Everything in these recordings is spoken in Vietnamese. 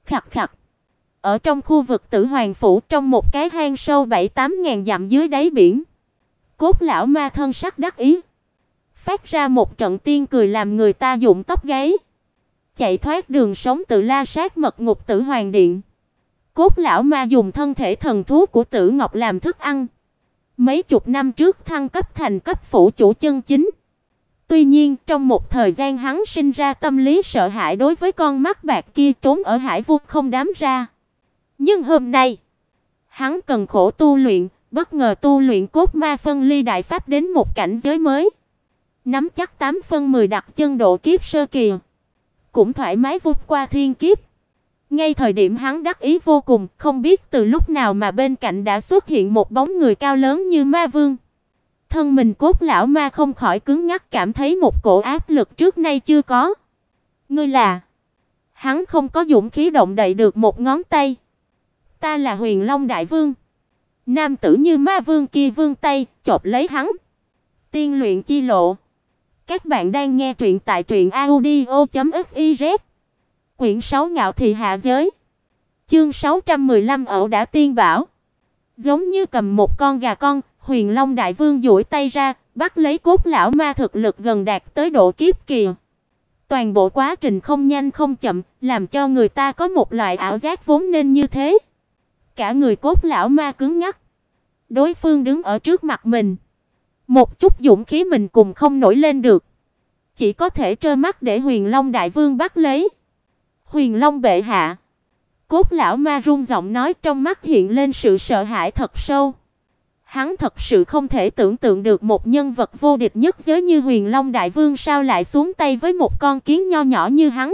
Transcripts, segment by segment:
Khặt khặt. Ở trong khu vực Tử Hoàng phủ, trong một cái hang sâu 7-8 ngàn dặm dưới đáy biển, Cốt lão ma thân sắc đắc ý, phát ra một trận tiên cười làm người ta rụng tóc gáy. Chạy thoát đường sống tự la sát mật ngục Tử Hoàng điện. Cốt lão ma dùng thân thể thần thú của Tử Ngọc làm thức ăn. Mấy chục năm trước thăng cấp thành cấp phủ chủ chân chính. Tuy nhiên, trong một thời gian hắn sinh ra tâm lý sợ hãi đối với con mắt bạc kia trốn ở hải vực không dám ra. Nhưng hôm nay, hắn cần khổ tu luyện, bất ngờ tu luyện cốt ma phân ly đại pháp đến một cảnh giới mới. Nắm chắc 8 phân 10 đặt chân độ kiếp sơ kỳ, cũng thoải mái vượt qua thiên kiếp. Ngay thời điểm hắn đắc ý vô cùng, không biết từ lúc nào mà bên cạnh đã xuất hiện một bóng người cao lớn như ma vương. Thân mình Cốt lão ma không khỏi cứng ngắc, cảm thấy một cổ áp lực trước nay chưa có. Ngươi là? Hắn không có dũng khí động đậy được một ngón tay. Ta là Huyền Long đại vương. Nam tử như ma vương kia vươn tay chộp lấy hắn. Tiên luyện chi lộ. Các bạn đang nghe truyện tại truyệnaudio.fiz. Quyển 6 Ngạo thị hạ giới. Chương 615 Ẩu đả tiên bảo. Giống như cầm một con gà con, Huyền Long đại vương duỗi tay ra, bắt lấy Cốt lão ma thực lực gần đạt tới độ kiếp kỳ. Toàn bộ quá trình không nhanh không chậm, làm cho người ta có một loại ảo giác vốn nên như thế. Cả người Cốt lão ma cứng ngắc. Đối phương đứng ở trước mặt mình, một chút dũng khí mình cùng không nổi lên được, chỉ có thể trơ mắt để Huyền Long đại vương bắt lấy. Huyền Long bệ hạ. Cốt lão ma run giọng nói, trong mắt hiện lên sự sợ hãi thật sâu. Hắn thật sự không thể tưởng tượng được một nhân vật vô địch nhất giới như Huyền Long đại vương sao lại xuống tay với một con kiến nho nhỏ như hắn.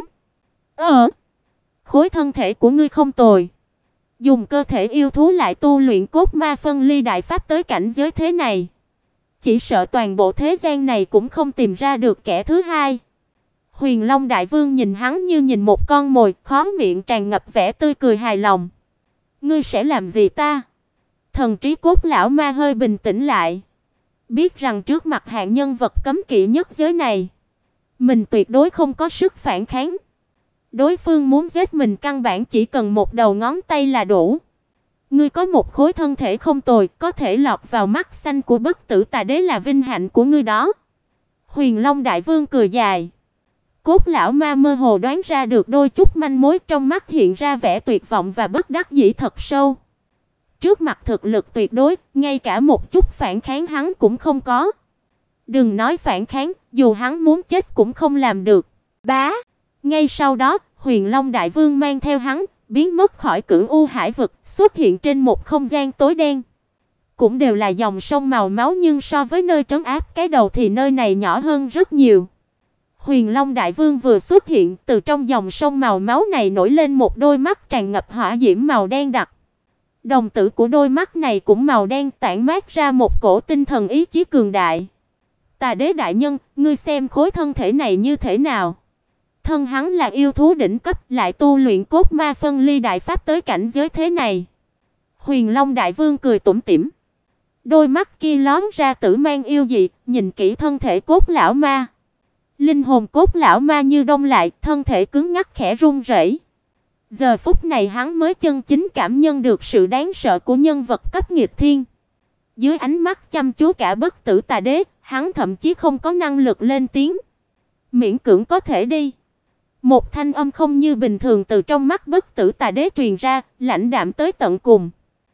Khối thân thể của ngươi không tồi. Dùng cơ thể yêu thú lại tu luyện cốt ma phân ly đại pháp tới cảnh giới thế này, chỉ sợ toàn bộ thế gian này cũng không tìm ra được kẻ thứ hai. Huyền Long đại vương nhìn hắn như nhìn một con mồi, khóe miệng tràn ngập vẻ tươi cười hài lòng. Ngươi sẽ làm gì ta? Thần trí Cốt lão ma hơi bình tĩnh lại, biết rằng trước mặt hạng nhân vật cấm kỵ nhất giới này, mình tuyệt đối không có sức phản kháng. Đối phương muốn giết mình căn bản chỉ cần một đầu ngón tay là đủ. Ngươi có một khối thân thể không tồi, có thể lọt vào mắt xanh của Bất Tử Tà Đế là vinh hạnh của ngươi đó. Huyền Long đại vương cười dài. Cốt lão ma mơ hồ đoán ra được đôi chút manh mối, trong mắt hiện ra vẻ tuyệt vọng và bất đắc dĩ thật sâu. Trước mặt thực lực tuyệt đối, ngay cả một chút phản kháng hắn cũng không có. Đừng nói phản kháng, dù hắn muốn chết cũng không làm được. Bá. Ngay sau đó, Huyền Long đại vương mang theo hắn biến mất khỏi Cửu U hải vực, xuất hiện trên một không gian tối đen. Cũng đều là dòng sông màu máu, nhưng so với nơi trấn áp cái đầu thì nơi này nhỏ hơn rất nhiều. Huyền Long đại vương vừa xuất hiện, từ trong dòng sông màu máu này nổi lên một đôi mắt tràn ngập hỏa diễm màu đen đặc. Đồng tử của đôi mắt này cũng màu đen, tản mát ra một cổ tinh thần ý chí cường đại. Tà Đế đại nhân, ngươi xem khối thân thể này như thế nào? Thân hắn là yêu thú đỉnh cấp, lại tu luyện cốt ma phân ly đại pháp tới cảnh giới thế này. Huyền Long đại vương cười tủm tỉm. Đôi mắt kia lóe ra tử mang yêu dị, nhìn kỹ thân thể Cốt lão ma. Linh hồn Cốt lão ma như đông lại, thân thể cứng ngắc khẽ run rẩy. Giờ phút này hắn mới chân chính cảm nhận được sự đáng sợ của nhân vật cấp nghịch thiên. Dưới ánh mắt chăm chú cả Bất Tử Tà Đế, hắn thậm chí không có năng lực lên tiếng. Miễn cưỡng có thể đi. Một thanh âm không như bình thường từ trong mắt Bất Tử Tà Đế truyền ra, lãnh đạm tới tận cùng.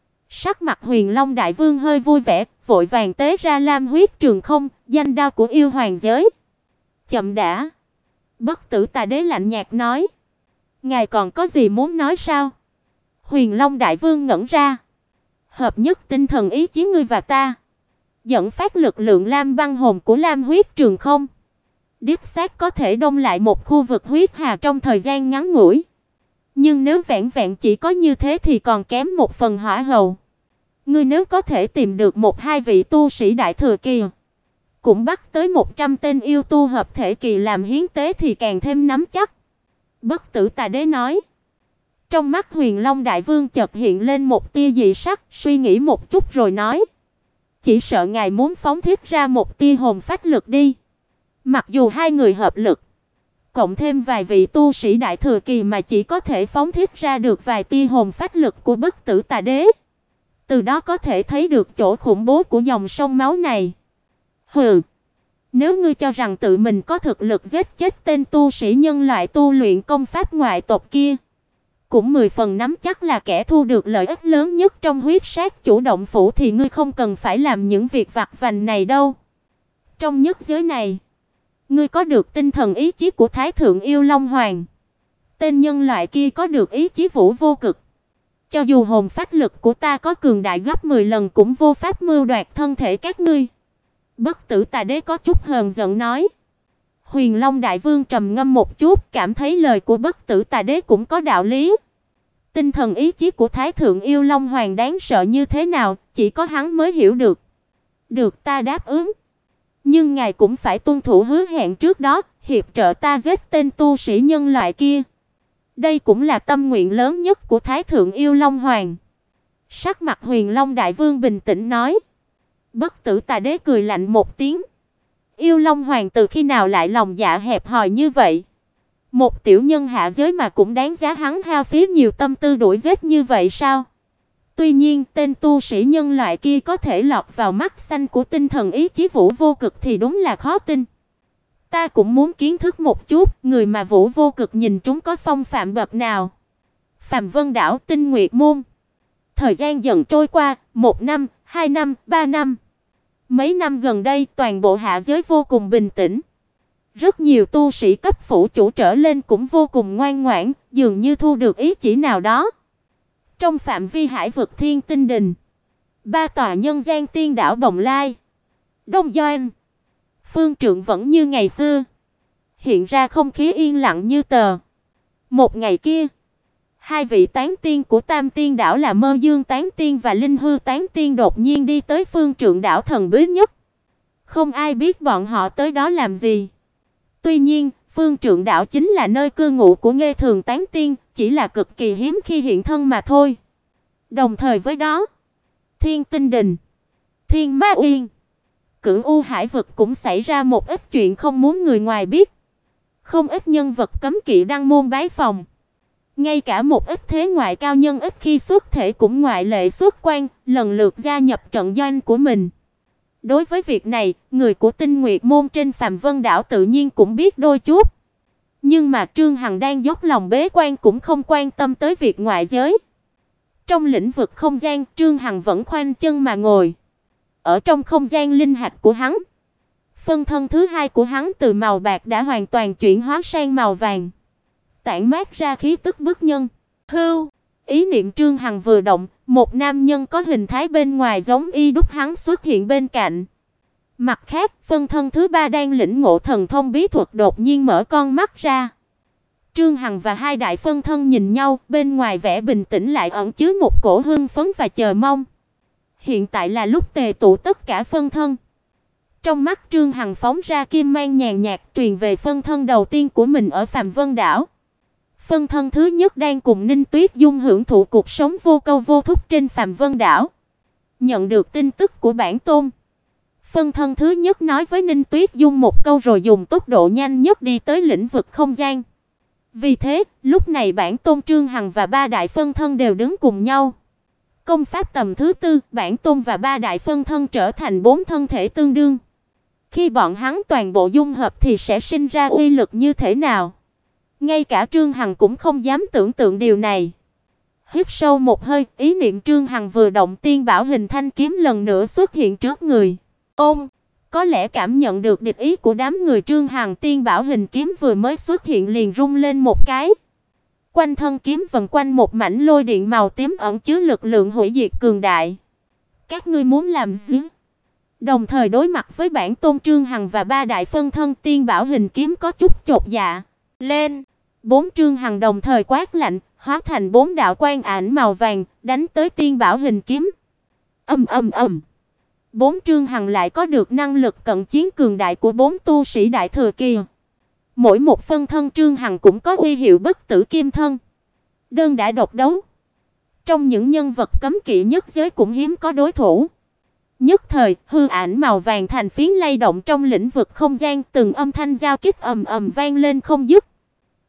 Sắc mặt Huyền Long đại vương hơi vui vẻ, vội vàng tế ra Lam Huyết Trường Không, danh đao của yêu hoàng giới. Chậm đã. Bất Tử Tà Đế lạnh nhạt nói. Ngài còn có gì muốn nói sao? Huyền Long đại vương ngẩn ra. Hợp nhất tinh thần ý chí ngươi và ta, dẫn phát lực lượng lam băng hồn của Lam Huyết Trường Không, đích xác có thể đông lại một khu vực huyết hà trong thời gian ngắn ngủi. Nhưng nếu vẹn vẹn chỉ có như thế thì còn kém một phần hỏa hầu. Ngươi nếu có thể tìm được một hai vị tu sĩ đại thừa kỳ, cũng bắt tới 100 tên yêu tu hợp thể kỳ làm hiến tế thì càng thêm nắm chắc. Bất Tử Tà Đế nói. Trong mắt Huyền Long đại vương chợt hiện lên một tia dị sắc, suy nghĩ một chút rồi nói: "Chỉ sợ ngài muốn phóng thiết ra một tia hồn phách lực đi. Mặc dù hai người hợp lực, cộng thêm vài vị tu sĩ đại thừa kỳ mà chỉ có thể phóng thích ra được vài tia hồn phách lực của Bất Tử Tà Đế. Từ đó có thể thấy được chỗ khủng bố của dòng sông máu này. Hừ, nếu ngươi cho rằng tự mình có thực lực giết chết tên tu sĩ nhân loại tu luyện công pháp ngoại tộc kia, cũng 10 phần nắm chắc là kẻ thu được lợi ích lớn nhất trong huyết sát chủ động phủ, thì ngươi không cần phải làm những việc vặt vãnh này đâu. Trong nhất giới này, ngươi có được tinh thần ý chí của Thái thượng Yêu Long Hoàng. Tên nhân loại kia có được ý chí vũ vô cực. Cho dù hồn phách lực của ta có cường đại gấp 10 lần cũng vô pháp mưu đoạt thân thể các ngươi. Bất Tử Tà Đế có chút hờn giận nói. Huyền Long Đại Vương trầm ngâm một chút, cảm thấy lời của Bất Tử Tà Đế cũng có đạo lý. Tinh thần ý chí của Thái thượng Yêu Long Hoàng đáng sợ như thế nào, chỉ có hắn mới hiểu được. Được, ta đáp ứng. Nhưng ngài cũng phải tuân thủ hứa hẹn trước đó, hiệp trợ ta giết tên tu sĩ nhân loại kia. Đây cũng là tâm nguyện lớn nhất của Thái thượng Yêu Long Hoàng. Sắc mặt Huyền Long Đại Vương bình tĩnh nói. Bất Tử Tà Đế cười lạnh một tiếng. Yêu Long Hoàng từ khi nào lại lòng dạ hẹp hòi như vậy? Một tiểu nhân hạ giới mà cũng đáng giá hắn hao phí nhiều tâm tư đuổi giết như vậy sao? Tuy nhiên, tên tu sĩ nhân loại kia có thể lọt vào mắt xanh của tinh thần ý chí vũ vô cực thì đúng là khó tin. Ta cũng muốn kiến thức một chút, người mà vũ vô cực nhìn trúng có phong phạm bậc nào. Phàm Vân Đảo, Tinh Nguyệt Môn. Thời gian dần trôi qua, 1 năm, 2 năm, 3 năm. Mấy năm gần đây, toàn bộ hạ giới vô cùng bình tĩnh. Rất nhiều tu sĩ cấp phủ chủ trở lên cũng vô cùng ngoan ngoãn, dường như thu được ý chỉ nào đó. Trong phạm vi hải vực Thiên Tinh Đình, 3 tòa nhân gian tiên đảo Bồng Lai, Đông Doanh, Phương Trượng vẫn như ngày xưa, hiện ra không khí yên lặng như tờ. Một ngày kia, 2 vị tán tiên của Tam Tiên đảo là Mơ Dương Tán Tiên và Linh Hư Tán Tiên đột nhiên đi tới Phương Trượng đảo thần bí nhất. Không ai biết bọn họ tới đó làm gì. Tuy nhiên, Phương Trượng đảo chính là nơi cư ngụ của Nghê Thường Tán Tiên, chỉ là cực kỳ hiếm khi hiện thân mà thôi. Đồng thời với đó, Thiên Tinh Đình, Thiên Ma Uyên, Cửu U Hải vực cũng xảy ra một ít chuyện không muốn người ngoài biết. Không ít nhân vật cấm kỵ đăng môn bái phòng. Ngay cả một ít thế ngoại cao nhân ít khi xuất thể cũng ngoại lệ xuất quan, lần lượt gia nhập trận doanh của mình. Đối với việc này, người của Tinh Nguyệt môn trên Phàm Vân đảo tự nhiên cũng biết đôi chút. Nhưng mà Trương Hằng đang dốc lòng bế quan cũng không quan tâm tới việc ngoại giới. Trong lĩnh vực không gian, Trương Hằng vẫn khoanh chân mà ngồi. Ở trong không gian linh hạch của hắn, phân thân thứ hai của hắn từ màu bạc đã hoàn toàn chuyển hóa sang màu vàng, tản mát ra khí tức bức nhân. Hưu, ý niệm Trương Hằng vừa động, một nam nhân có hình thái bên ngoài giống y đúc hắn xuất hiện bên cạnh. Mặt khác, phân thân thứ ba đang lĩnh ngộ thần thông bí thuật đột nhiên mở con mắt ra. Trương Hằng và hai đại phân thân nhìn nhau, bên ngoài vẻ bình tĩnh lại ẩn chứa một cổ hưng phấn và chờ mong. Hiện tại là lúc tề tụ tất cả phân thân. Trong mắt Trương Hằng phóng ra kim mang nhàn nhạt truyền về phân thân đầu tiên của mình ở Phàm Vân đảo. Phân thân thứ nhất đang cùng Ninh Tuyết Dung hưởng thụ cuộc sống vô câu vô thúc trên Phàm Vân đảo. Nhận được tin tức của bản tôn, phân thân thứ nhất nói với Ninh Tuyết Dung một câu rồi dùng tốc độ nhanh nhất đi tới lĩnh vực không gian. Vì thế, lúc này bản tôn Trương Hằng và ba đại phân thân đều đứng cùng nhau. Công pháp tầm thứ tư, bản tôn và ba đại phân thân trở thành 4 thân thể tương đương. Khi bọn hắn toàn bộ dung hợp thì sẽ sinh ra uy lực như thế nào? Ngay cả Trương Hằng cũng không dám tưởng tượng điều này. Hít sâu một hơi, ý niệm Trương Hằng vừa động, tiên bảo hình thanh kiếm lần nữa xuất hiện trước người. Có lẽ cảm nhận được địch ý của đám người Trương Hằng, tiên bảo hình kiếm vừa mới xuất hiện liền rung lên một cái. Quanh thân kiếm vần quanh một mảnh lôi điện màu tím ẩn chứa lực lượng hủy diệt cường đại. Các ngươi muốn làm gì? Đồng thời đối mặt với bản tôn Trương Hằng và ba đại phân thân, tiên bảo hình kiếm có chút chột dạ. Lên! 4 Trương Hằng đồng thời quát lạnh, hóa thành 4 đạo quang ảnh màu vàng, đánh tới tiên bảo hình kiếm. Ầm ầm ầm. 4 Trương Hằng lại có được năng lực cận chiến cường đại của 4 tu sĩ đại thừa kỳ. Mỗi một phân thân Trương Hằng cũng có uy hiệu bất tử kim thân. Đơn đã độc đấu. Trong những nhân vật cấm kỵ nhất giới cũng hiếm có đối thủ. Nhất thời, hư ảnh màu vàng thành phiến lay động trong lĩnh vực không gian, từng âm thanh giao kích ầm ầm vang lên không dứt.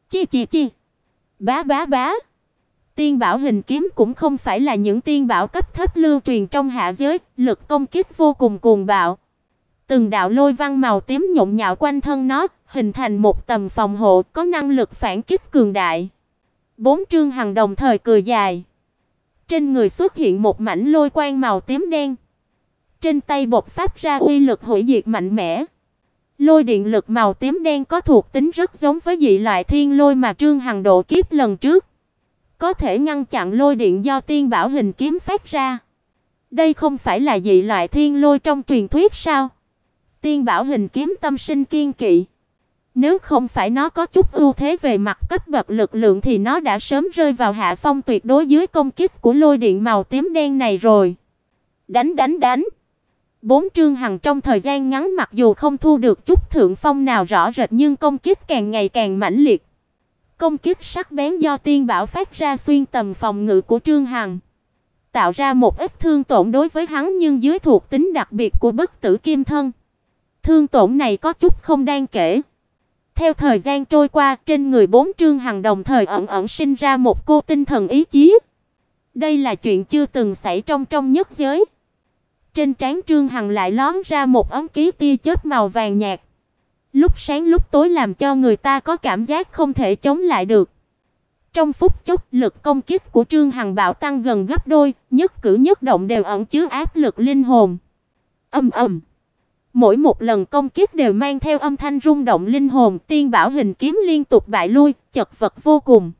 Chi chi chi. Bá bá bá. Tiên bảo hình kiếm cũng không phải là những tiên bảo cấp thấp lưu truyền trong hạ giới, lực công kích vô cùng cuồng bạo. Từng đạo lôi văn màu tím nhộn nhạo quanh thân nó, hình thành một tầng phòng hộ có năng lực phản kích cường đại. Bốn Trương Hằng đồng thời cười dài. Trên người xuất hiện một mảnh lôi quang màu tím đen. Trên tay bộc phát ra uy lực hủy diệt mạnh mẽ. Lôi điện lực màu tím đen có thuộc tính rất giống với dị loại thiên lôi mà Trương Hằng độ kiếp lần trước. Có thể ngăn chặn lôi điện do tiên bảo hình kiếm phát ra. Đây không phải là dị loại thiên lôi trong truyền thuyết sao? Tiên bảo hình kiếm tâm sinh kiên kỵ. Nếu không phải nó có chút ưu thế về mặt cấp bậc lực lượng thì nó đã sớm rơi vào hạ phong tuyệt đối dưới công kích của lôi điện màu tím đen này rồi. Đánh đánh đánh. Bốn Trương Hằng trong thời gian ngắn mặc dù không thu được chút thượng phong nào rõ rệt nhưng công kích càng ngày càng mãnh liệt. Công kích sắc bén do tiên bảo phát ra xuyên tầm phòng ngự của Trương Hằng, tạo ra một ít thương tổn đối với hắn nhưng dưới thuộc tính đặc biệt của bất tử kim thân. Thương tổn này có chút không đáng kể. Theo thời gian trôi qua, trên người bốn Trương Hằng đồng thời ẩn ẩn sinh ra một cô tinh thần ý chí. Đây là chuyện chưa từng xảy trong nhất giới. Trên trán Trương Hằng lại lóe ra một ấm ký tia chớp màu vàng nhạt. Lúc sáng lúc tối làm cho người ta có cảm giác không thể chống lại được. Trong phút chốc, lực công kích của Trương Hằng bạo tăng gần gấp đôi, nhất cử nhất động đều ẩn chứa áp lực linh hồn. Ầm ầm. Mỗi một lần công kích đều mang theo âm thanh rung động linh hồn, tiên bảo hình kiếm liên tục bại lui, chật vật vô cùng.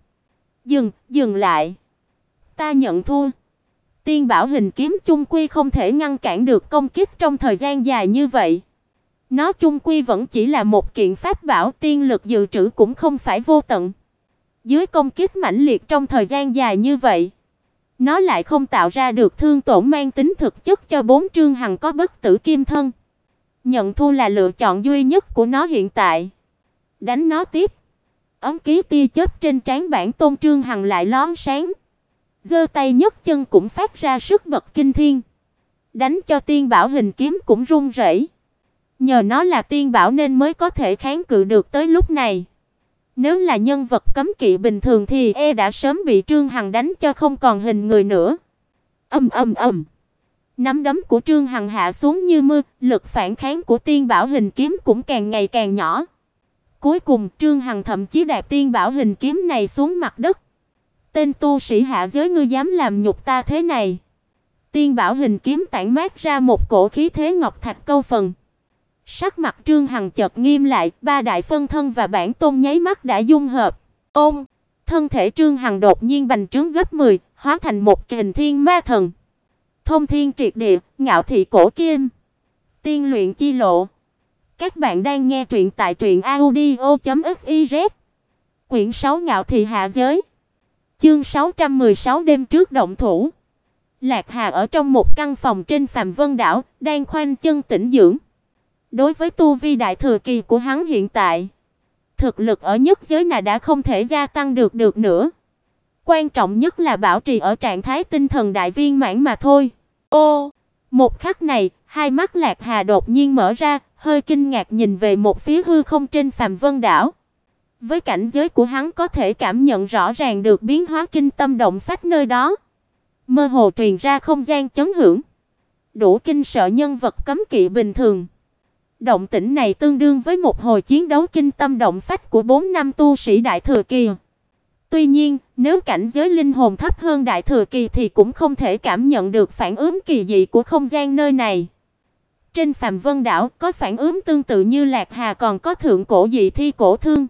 Dừng lại. Ta nhận thua. Tiên bảo hình kiếm chung quy không thể ngăn cản được công kích trong thời gian dài như vậy. Nó chung quy vẫn chỉ là một kiện pháp bảo, tiên lực dự trữ cũng không phải vô tận. Dưới công kích mãnh liệt trong thời gian dài như vậy, nó lại không tạo ra được thương tổn mang tính thực chất cho bốn Trương Hằng có bất tử kim thân. Nhận thua là lựa chọn duy nhất của nó hiện tại. Đánh nó tiếp. Ấm ký tia chớp trên trán bản tôn Trương Hằng lại lóe sáng. Giơ tay nhấc chân cũng phát ra sức bật kinh thiên. Đánh cho tiên bảo hình kiếm cũng run rẩy. Nhờ nó là tiên bảo nên mới có thể kháng cự được tới lúc này. Nếu là nhân vật cấm kỵ bình thường thì đã sớm bị Trương Hằng đánh cho không còn hình người nữa. Ầm ầm ầm. Nắm đấm của Trương Hằng hạ xuống như mưa, lực phản kháng của tiên bảo hình kiếm cũng càng ngày càng nhỏ. Cuối cùng Trương Hằng thậm chí đạp tiên bảo hình kiếm này xuống mặt đất. Tên tu sĩ hạ giới ngươi dám làm nhục ta thế này? Tiên bảo hình kiếm tản mát ra một cổ khí thế ngọc thạch câu phần. Sắc mặt Trương Hằng chợt nghiêm lại, ba đại phân thân và bản tôn nháy mắt đã dung hợp. Ôm, thân thể Trương Hằng đột nhiên bành trướng gấp 10, hóa thành một kình thiên ma thần. Thông thiên triệt địa, ngạo thị cổ kim. Tiên luyện chi lộ. Các bạn đang nghe truyện tại truyệnaudio.fiz. Quyển 6 Ngạo thị hạ giới. Chương 616 đêm trước động thủ. Lạc Hà ở trong một căn phòng trên Phàm Vân đảo, đang khoanh chân tĩnh dưỡng. Đối với tu vi đại thừa kỳ của hắn hiện tại, thực lực ở nhất giới này đã không thể gia tăng được nữa. Quan trọng nhất là bảo trì ở trạng thái tinh thần đại viên mãn mà thôi. Ô, một khắc này, hai mắt Lạc Hà đột nhiên mở ra, hơi kinh ngạc nhìn về một phía hư không trên Phàm Vân đảo. Với cảnh giới của hắn có thể cảm nhận rõ ràng được biến hóa kinh tâm động phách nơi đó. Mơ hồ truyền ra không gian chấn hưởng, đủ kinh sợ nhân vật cấm kỵ bình thường. Động tĩnh này tương đương với một hồi chiến đấu kinh tâm động phách của 4 năm tu sĩ đại thừa kỳ. Tuy nhiên, nếu cảnh giới linh hồn thấp hơn đại thừa kỳ thì cũng không thể cảm nhận được phản ứng kỳ dị của không gian nơi này. Trên Phàm Vân đảo có phản ứng tương tự như Lạc Hà còn có thượng cổ dị thi Cổ Thương.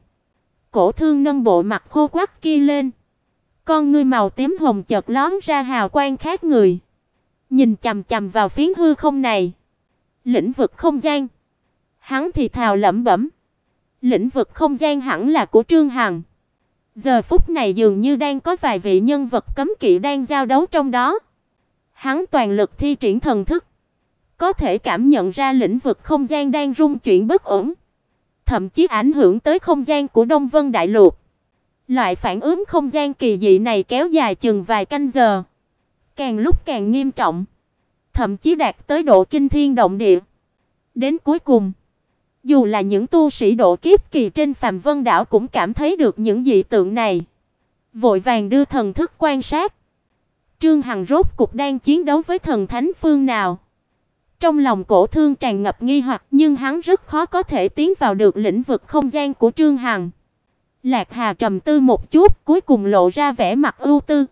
Cổ Thương nâng bộ mặt khô quắt kia lên, con ngươi màu tím hồng chợt lóe ra hào quang khác người, nhìn chằm chằm vào phiến hư không này. Lĩnh vực không gian. Hắn thì thào lẩm bẩm, lĩnh vực không gian hẳn là của Trương Hằng. Giờ phút này dường như đang có vài vị nhân vật cấm kỵ đang giao đấu trong đó. Hắn toàn lực thi triển thần thức, có thể cảm nhận ra lĩnh vực không gian đang rung chuyển bất ổn, thậm chí ảnh hưởng tới không gian của Đông Vân Đại Lục. Loại phản ứng không gian kỳ dị này kéo dài chừng vài canh giờ, càng lúc càng nghiêm trọng, thậm chí đạt tới độ kinh thiên động địa. Đến cuối cùng, Dù là những tu sĩ độ kiếp kỳ trên Phàm Vân đảo cũng cảm thấy được những dị tượng này, vội vàng đưa thần thức quan sát. Trương Hằng rốt cục đang chiến đấu với thần thánh phương nào? Trong lòng Cổ Thương tràn ngập nghi hoặc, nhưng hắn rất khó có thể tiến vào được lĩnh vực không gian của Trương Hằng. Lạc Hà trầm tư một chút, cuối cùng lộ ra vẻ mặt ưu tư.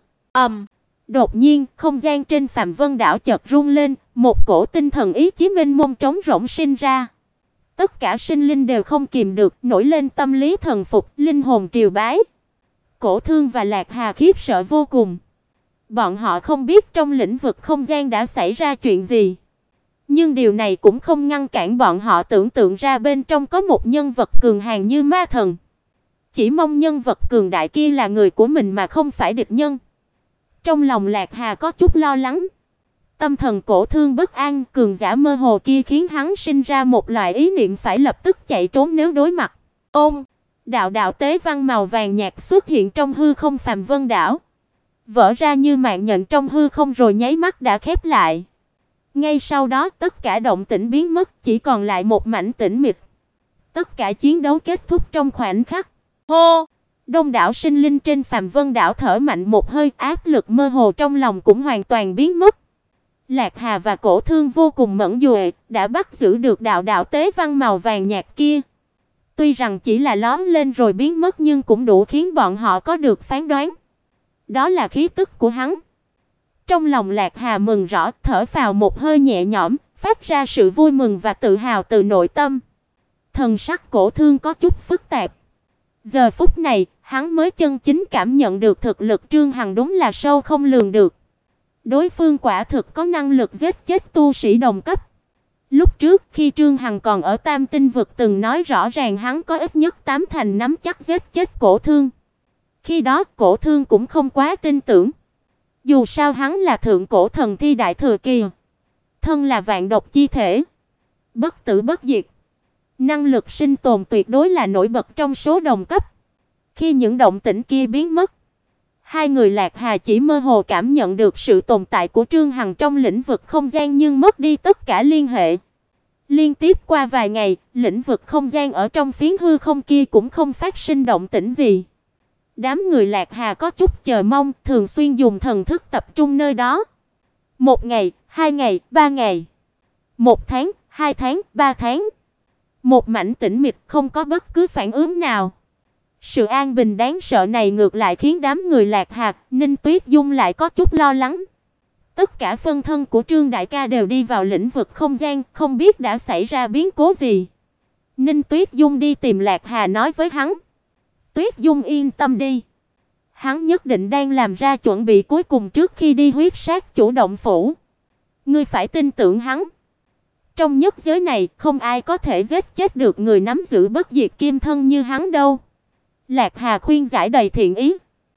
Đột nhiên, không gian trên Phàm Vân đảo chợt rung lên, một cổ tinh thần ý chí mênh mông trống rỗng sinh ra. Tất cả sinh linh đều không kìm được, nổi lên tâm lý thần phục, linh hồn triều bái. Cổ Thương và Lạc Hà khiếp sợ vô cùng. Bọn họ không biết trong lĩnh vực không gian đã xảy ra chuyện gì, nhưng điều này cũng không ngăn cản bọn họ tưởng tượng ra bên trong có một nhân vật cường hãn như ma thần. Chỉ mong nhân vật cường đại kia là người của mình mà không phải địch nhân. Trong lòng Lạc Hà có chút lo lắng. Tâm thần Cổ Thương bất an, cường giả mơ hồ kia khiến hắn sinh ra một loại ý niệm phải lập tức chạy trốn nếu đối mặt. Đạo đạo tế văn màu vàng nhạt xuất hiện trong hư không Phàm Vân đảo, vỡ ra như mạng nhện trong hư không rồi nháy mắt đã khép lại. Ngay sau đó, tất cả động tĩnh biến mất, chỉ còn lại một mảnh tĩnh mịch. Tất cả chiến đấu kết thúc trong khoảnh khắc. Hô! Đông đảo sinh linh trên Phàm Vân đảo thở mạnh một hơi, áp lực mơ hồ trong lòng cũng hoàn toàn biến mất. Lạc Hà và Cổ Thương vô cùng mẫn duệ, đã bắt giữ được đạo đạo tế văn màu vàng nhạt kia. Tuy rằng chỉ là lóe lên rồi biến mất nhưng cũng đủ khiến bọn họ có được phán đoán. Đó là khí tức của hắn. Trong lòng Lạc Hà mừng rõ, thở phào một hơi nhẹ nhõm, phát ra sự vui mừng và tự hào từ nội tâm. Thần sắc Cổ Thương có chút phức tạp. Giờ phút này, hắn mới chân chính cảm nhận được thực lực Trương Hằng đúng là sâu không lường được. Đối phương quả thực có năng lực giết chết tu sĩ đồng cấp. Lúc trước khi Trương Hằng còn ở Tam Tinh vực từng nói rõ ràng hắn có ít nhất 8 thành nắm chắc giết chết Cổ Thương. Khi đó Cổ Thương cũng không quá tin tưởng. Dù sao hắn là thượng cổ thần thi đại thừa kỳ, thân là vạn độc chi thể, bất tử bất diệt, năng lực sinh tồn tuyệt đối là nổi bật trong số đồng cấp. Khi những động tĩnh kia biến mất, hai người Lạc Hà chỉ mơ hồ cảm nhận được sự tồn tại của Trương Hằng trong lĩnh vực không gian nhưng mất đi tất cả liên hệ. Liên tiếp qua vài ngày, lĩnh vực không gian ở trong phiến hư không kia cũng không phát sinh động tĩnh gì. Đám người Lạc Hà có chút chờ mong, thường xuyên dùng thần thức tập trung nơi đó. 1 ngày, 2 ngày, 3 ngày. 1 tháng, 2 tháng, 3 tháng. Một mảnh tĩnh mịch không có bất cứ phản ứng nào. Sự an bình đáng sợ này ngược lại khiến đám người Lạc Hà, Ninh Tuyết Dung lại có chút lo lắng. Tất cả phân thân của Trương đại ca đều đi vào lĩnh vực không gian, không biết đã xảy ra biến cố gì. Ninh Tuyết Dung đi tìm Lạc Hà nói với hắn. Tuyết Dung yên tâm đi. Hắn nhất định đang làm ra chuẩn bị cuối cùng trước khi đi huyết sát chủ động phủ. Ngươi phải tin tưởng hắn. Trong nhất giới này, không ai có thể giết chết được người nắm giữ bất diệt kim thân như hắn đâu. Lạc Hà khuyên giải đầy thiện ý.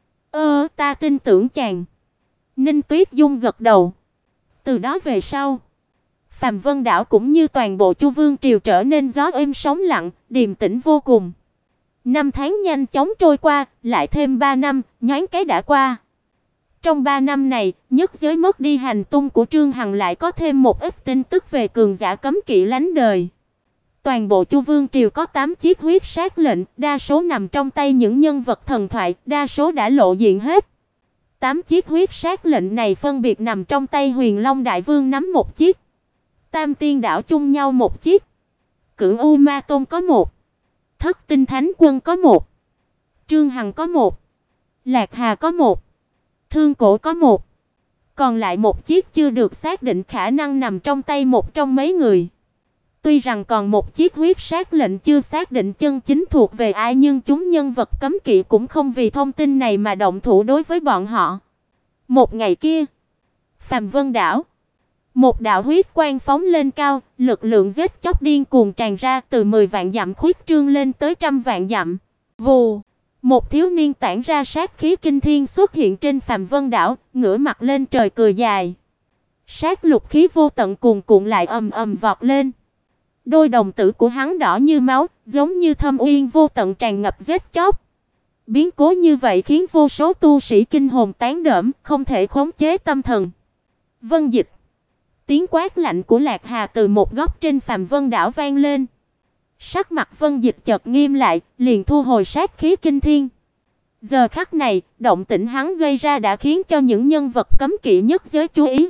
Ta tin tưởng chàng. Ninh Tuyết Dung gật đầu. Từ đó về sau, Phàm Vân đảo cũng như toàn bộ Chu Vương triều trở nên gió êm sóng lặng, điềm tĩnh vô cùng. 5 tháng nhanh chóng trôi qua, lại thêm 3 năm, nhoáng cái đã qua. Trong 3 năm này, nhất giới mất đi hành tung của Trương Hằng lại có thêm một ít tin tức về cường giả cấm kỵ lánh đời. Toàn bộ Chu Vương triều có 8 chiếc huyết sát lệnh, đa số nằm trong tay những nhân vật thần thoại, đa số đã lộ diện hết. 8 chiếc huyết sát lệnh này phân biệt nằm trong tay Huyền Long Đại Vương nắm một chiếc, Tam Tiên đảo chung nhau một chiếc, Cửu U Ma Tôn có một, Thất Tinh Thánh Quân có một, Trương Hằng có một, Lạc Hà có một, Thương Cổ có một. Còn lại một chiếc chưa được xác định khả năng nằm trong tay một trong mấy người. Tuy rằng còn một chiếc huyết sát lệnh chưa xác định chân chính thuộc về ai nhưng chúng nhân vật cấm kỵ cũng không vì thông tin này mà động thủ đối với bọn họ. Một ngày kia, Phàm Vân đảo, một đạo huyết quang phóng lên cao, lực lượng giết chóc điên cuồng tràn ra từ 10 vạn dặm khuyết trương lên tới trăm vạn dặm. Vù, một thiếu niên tản ra sát khí kinh thiên xuất hiện trên Phàm Vân đảo, ngửa mặt lên trời cười dài. Sát lục khí vô tận cuồn cuộn lại ầm ầm vọt lên. Đôi đồng tử của hắn đỏ như máu, giống như thâm uyên vô tận tràn ngập giết chóc. Biến cố như vậy khiến vô số tu sĩ kinh hồn tán đẫm, không thể khống chế tâm thần. Vân Dịch. Tiếng quát lạnh của Lạc Hà từ một góc trên Phàm Vân đảo vang lên. Sắc mặt Vân Dịch chợt nghiêm lại, liền thu hồi sát khí kinh thiên. Giờ khắc này, động tĩnh hắn gây ra đã khiến cho những nhân vật cấm kỵ nhất giới chú ý.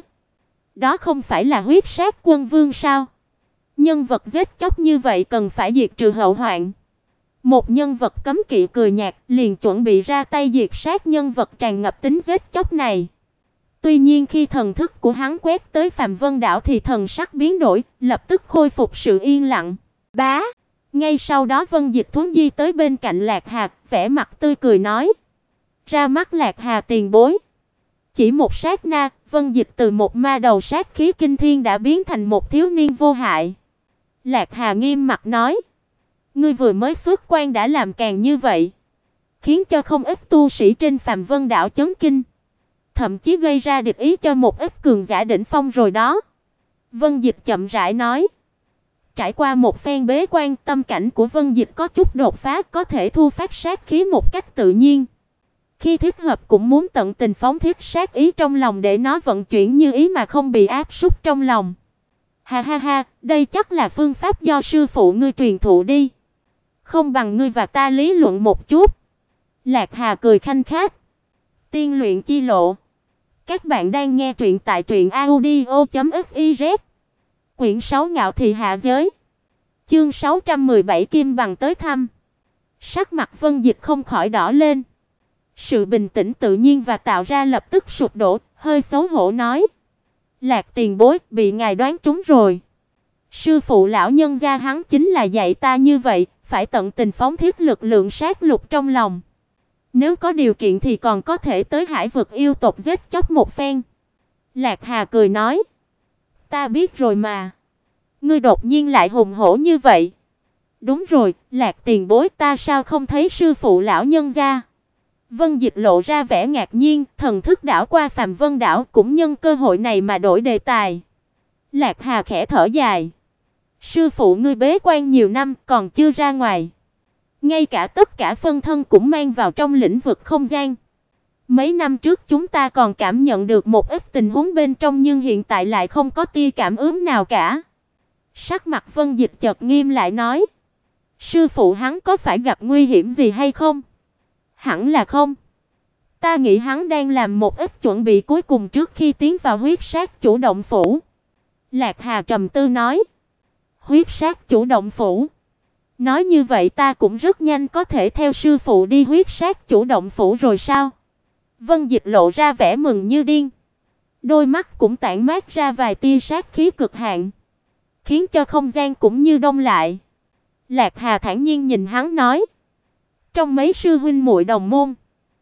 Đó không phải là huyết sát quân vương sao? Nhân vật giết chóc như vậy cần phải diệt trừ hậu hoạn. Một nhân vật cấm kỵ cười nhạt, liền chuẩn bị ra tay diệt sát nhân vật tràn ngập tính giết chóc này. Tuy nhiên khi thần thức của hắn quét tới Phạm Vân đảo thì thần sắc biến đổi, lập tức khôi phục sự yên lặng. Bá, ngay sau đó Vân Dịch thuấn di tới bên cạnh Lạc Hà, vẻ mặt tươi cười nói: "Ra mắt Lạc Hà tiền bối." Chỉ một sát na, Vân Dịch từ một ma đầu sát khí kinh thiên đã biến thành một thiếu niên vô hại. Lạc Hà nghiêm mặt nói: "Ngươi vừa mới xuất quan đã làm càng như vậy, khiến cho không ít tu sĩ trên Phạm Vân đảo chấn kinh, thậm chí gây ra địch ý cho một ít cường giả đỉnh phong rồi đó." Vân Dịch chậm rãi nói: "Trải qua một phen bế quan, tâm cảnh của Vân Dịch có chút đột phá, có thể thu phát sát khí một cách tự nhiên. Khi thích hợp cũng muốn tận tình phóng thích sát ý trong lòng để nó vận chuyển như ý mà không bị áp súc trong lòng." "Ha ha ha, đây chắc là phương pháp do sư phụ ngươi truyền thụ đi. Không bằng ngươi và ta lý luận một chút." Lạc Hà cười khanh khách. Tiên luyện chi lộ. Các bạn đang nghe truyện tại truyệnaudio.fiz. Quyển 6 Ngạo thị hạ giới. Chương 617 Kim bằng tới thăm. Sắc mặt Vân Dịch không khỏi đỏ lên. Sự bình tĩnh tự nhiên và tạo ra lập tức sụp đổ, hơi xấu hổ nói: "Lạc tiền bối, bị ngài đoán trúng rồi. Sư phụ lão nhân gia hắn chính là dạy ta như vậy, phải tận tình phóng thiết lực lượng sát lục trong lòng. Nếu có điều kiện thì còn có thể tới hải vực yêu tộc giết chóc một phen." Lạc Hà cười nói: "Ta biết rồi mà. Ngươi đột nhiên lại hùng hổ như vậy." "Đúng rồi, Lạc tiền bối, ta sao không thấy sư phụ lão nhân gia?" Vân Dịch lộ ra vẻ ngạc nhiên, thần thức đảo qua Phạm Vân đảo, cũng nhân cơ hội này mà đổi đề tài. Lạc Hà khẽ thở dài: "Sư phụ ngươi bế quan nhiều năm còn chưa ra ngoài. Ngay cả tất cả phân thân cũng mang vào trong lĩnh vực không gian. Mấy năm trước chúng ta còn cảm nhận được một ít tình huống bên trong nhưng hiện tại lại không có tia cảm ứng nào cả." Sắc mặt Vân Dịch chợt nghiêm lại nói: "Sư phụ hắn có phải gặp nguy hiểm gì hay không?" "Hẳn là không. Ta nghĩ hắn đang làm một ít chuẩn bị cuối cùng trước khi tiến vào huyết sát chủ động phủ." Lạc Hà trầm tư nói: "Huyết sát chủ động phủ? Nói như vậy ta cũng rất nhanh có thể theo sư phụ đi huyết sát chủ động phủ rồi sao?" Vân Dịch lộ ra vẻ mừng như điên, đôi mắt cũng tản mát ra vài tia sát khí cực hạn, khiến cho không gian cũng như đông lại. Lạc Hà thản nhiên nhìn hắn nói: "Trong mấy sư huynh muội đồng môn,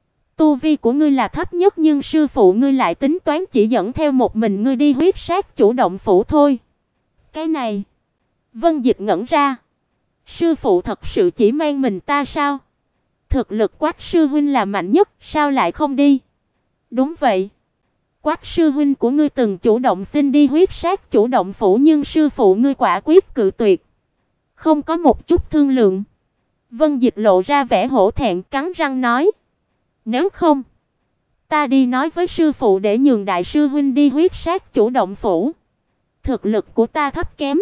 tu vi của ngươi là thấp nhất nhưng sư phụ ngươi lại tính toán chỉ dẫn theo một mình ngươi đi huyết sát chủ động phủ thôi." "Cái này?" Vân Dịch ngẩn ra. "Sư phụ thật sự chỉ mang mình ta sao? Thực lực Quách sư huynh là mạnh nhất, sao lại không đi?" "Đúng vậy. Quách sư huynh của ngươi từng chủ động xin đi huyết sát chủ động phủ nhưng sư phụ ngươi quả quyết cự tuyệt, không có một chút thương lượng." Vân Dịch lộ ra vẻ hổ thẹn, cắn răng nói: "Nếu không, ta đi nói với sư phụ để nhường đại sư huynh đi huyết sát chủ động phủ. Thực lực của ta thấp kém,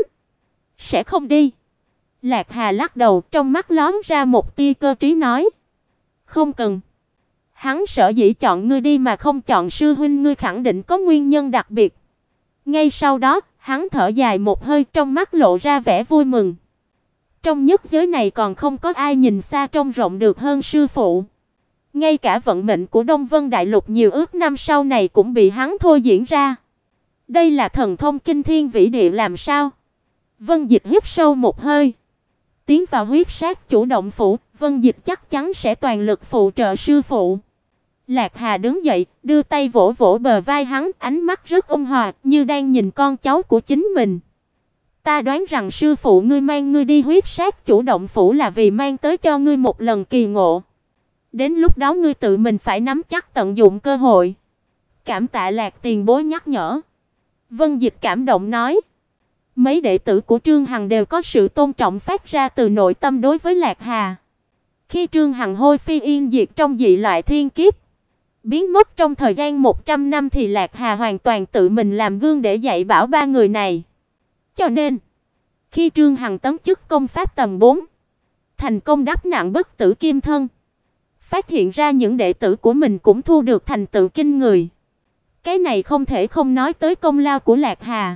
sẽ không đi." Lạc Hà lắc đầu, trong mắt lóe ra một tia cơ trí nói: "Không cần. Hắn sở dĩ chọn ngươi đi mà không chọn sư huynh ngươi khẳng định có nguyên nhân đặc biệt." Ngay sau đó, hắn thở dài một hơi, trong mắt lộ ra vẻ vui mừng. Trong nhất giới này còn không có ai nhìn xa trông rộng được hơn sư phụ. Ngay cả vận mệnh của Đông Vân Đại Lục nhiều ước năm sau này cũng bị hắn thôi diễn ra. Đây là thần thông kinh thiên vĩ địa làm sao? Vân Dịch hít sâu một hơi. Tiến vào huyết sát chủ động phủ, Vân Dịch chắc chắn sẽ toàn lực phụ trợ sư phụ. Lạc Hà đứng dậy, đưa tay vỗ vỗ bờ vai hắn, ánh mắt rất ôn hòa, như đang nhìn con cháu của chính mình. "Ta đoán rằng sư phụ ngươi mang ngươi đi huyết sát chủ động phủ là vì mang tới cho ngươi một lần kỳ ngộ. Đến lúc đó ngươi tự mình phải nắm chắc tận dụng cơ hội." "Cảm tạ Lạc tiền bối nhắc nhở." Vân Dịch cảm động nói. Mấy đệ tử của Trương Hằng đều có sự tôn trọng phát ra từ nội tâm đối với Lạc Hà. Khi Trương Hằng hôi phi yên diệt trong dị loại thiên kiếp, biến mất trong thời gian 100 năm thì Lạc Hà hoàn toàn tự mình làm gương để dạy bảo ba người này. Cho nên, Khi Trương Hằng tấn chức công pháp tầm 4, thành công đắp nặng bất tử kim thân, phát hiện ra những đệ tử của mình cũng thu được thành tựu kinh người. Cái này không thể không nói tới công lao của Lạc Hà.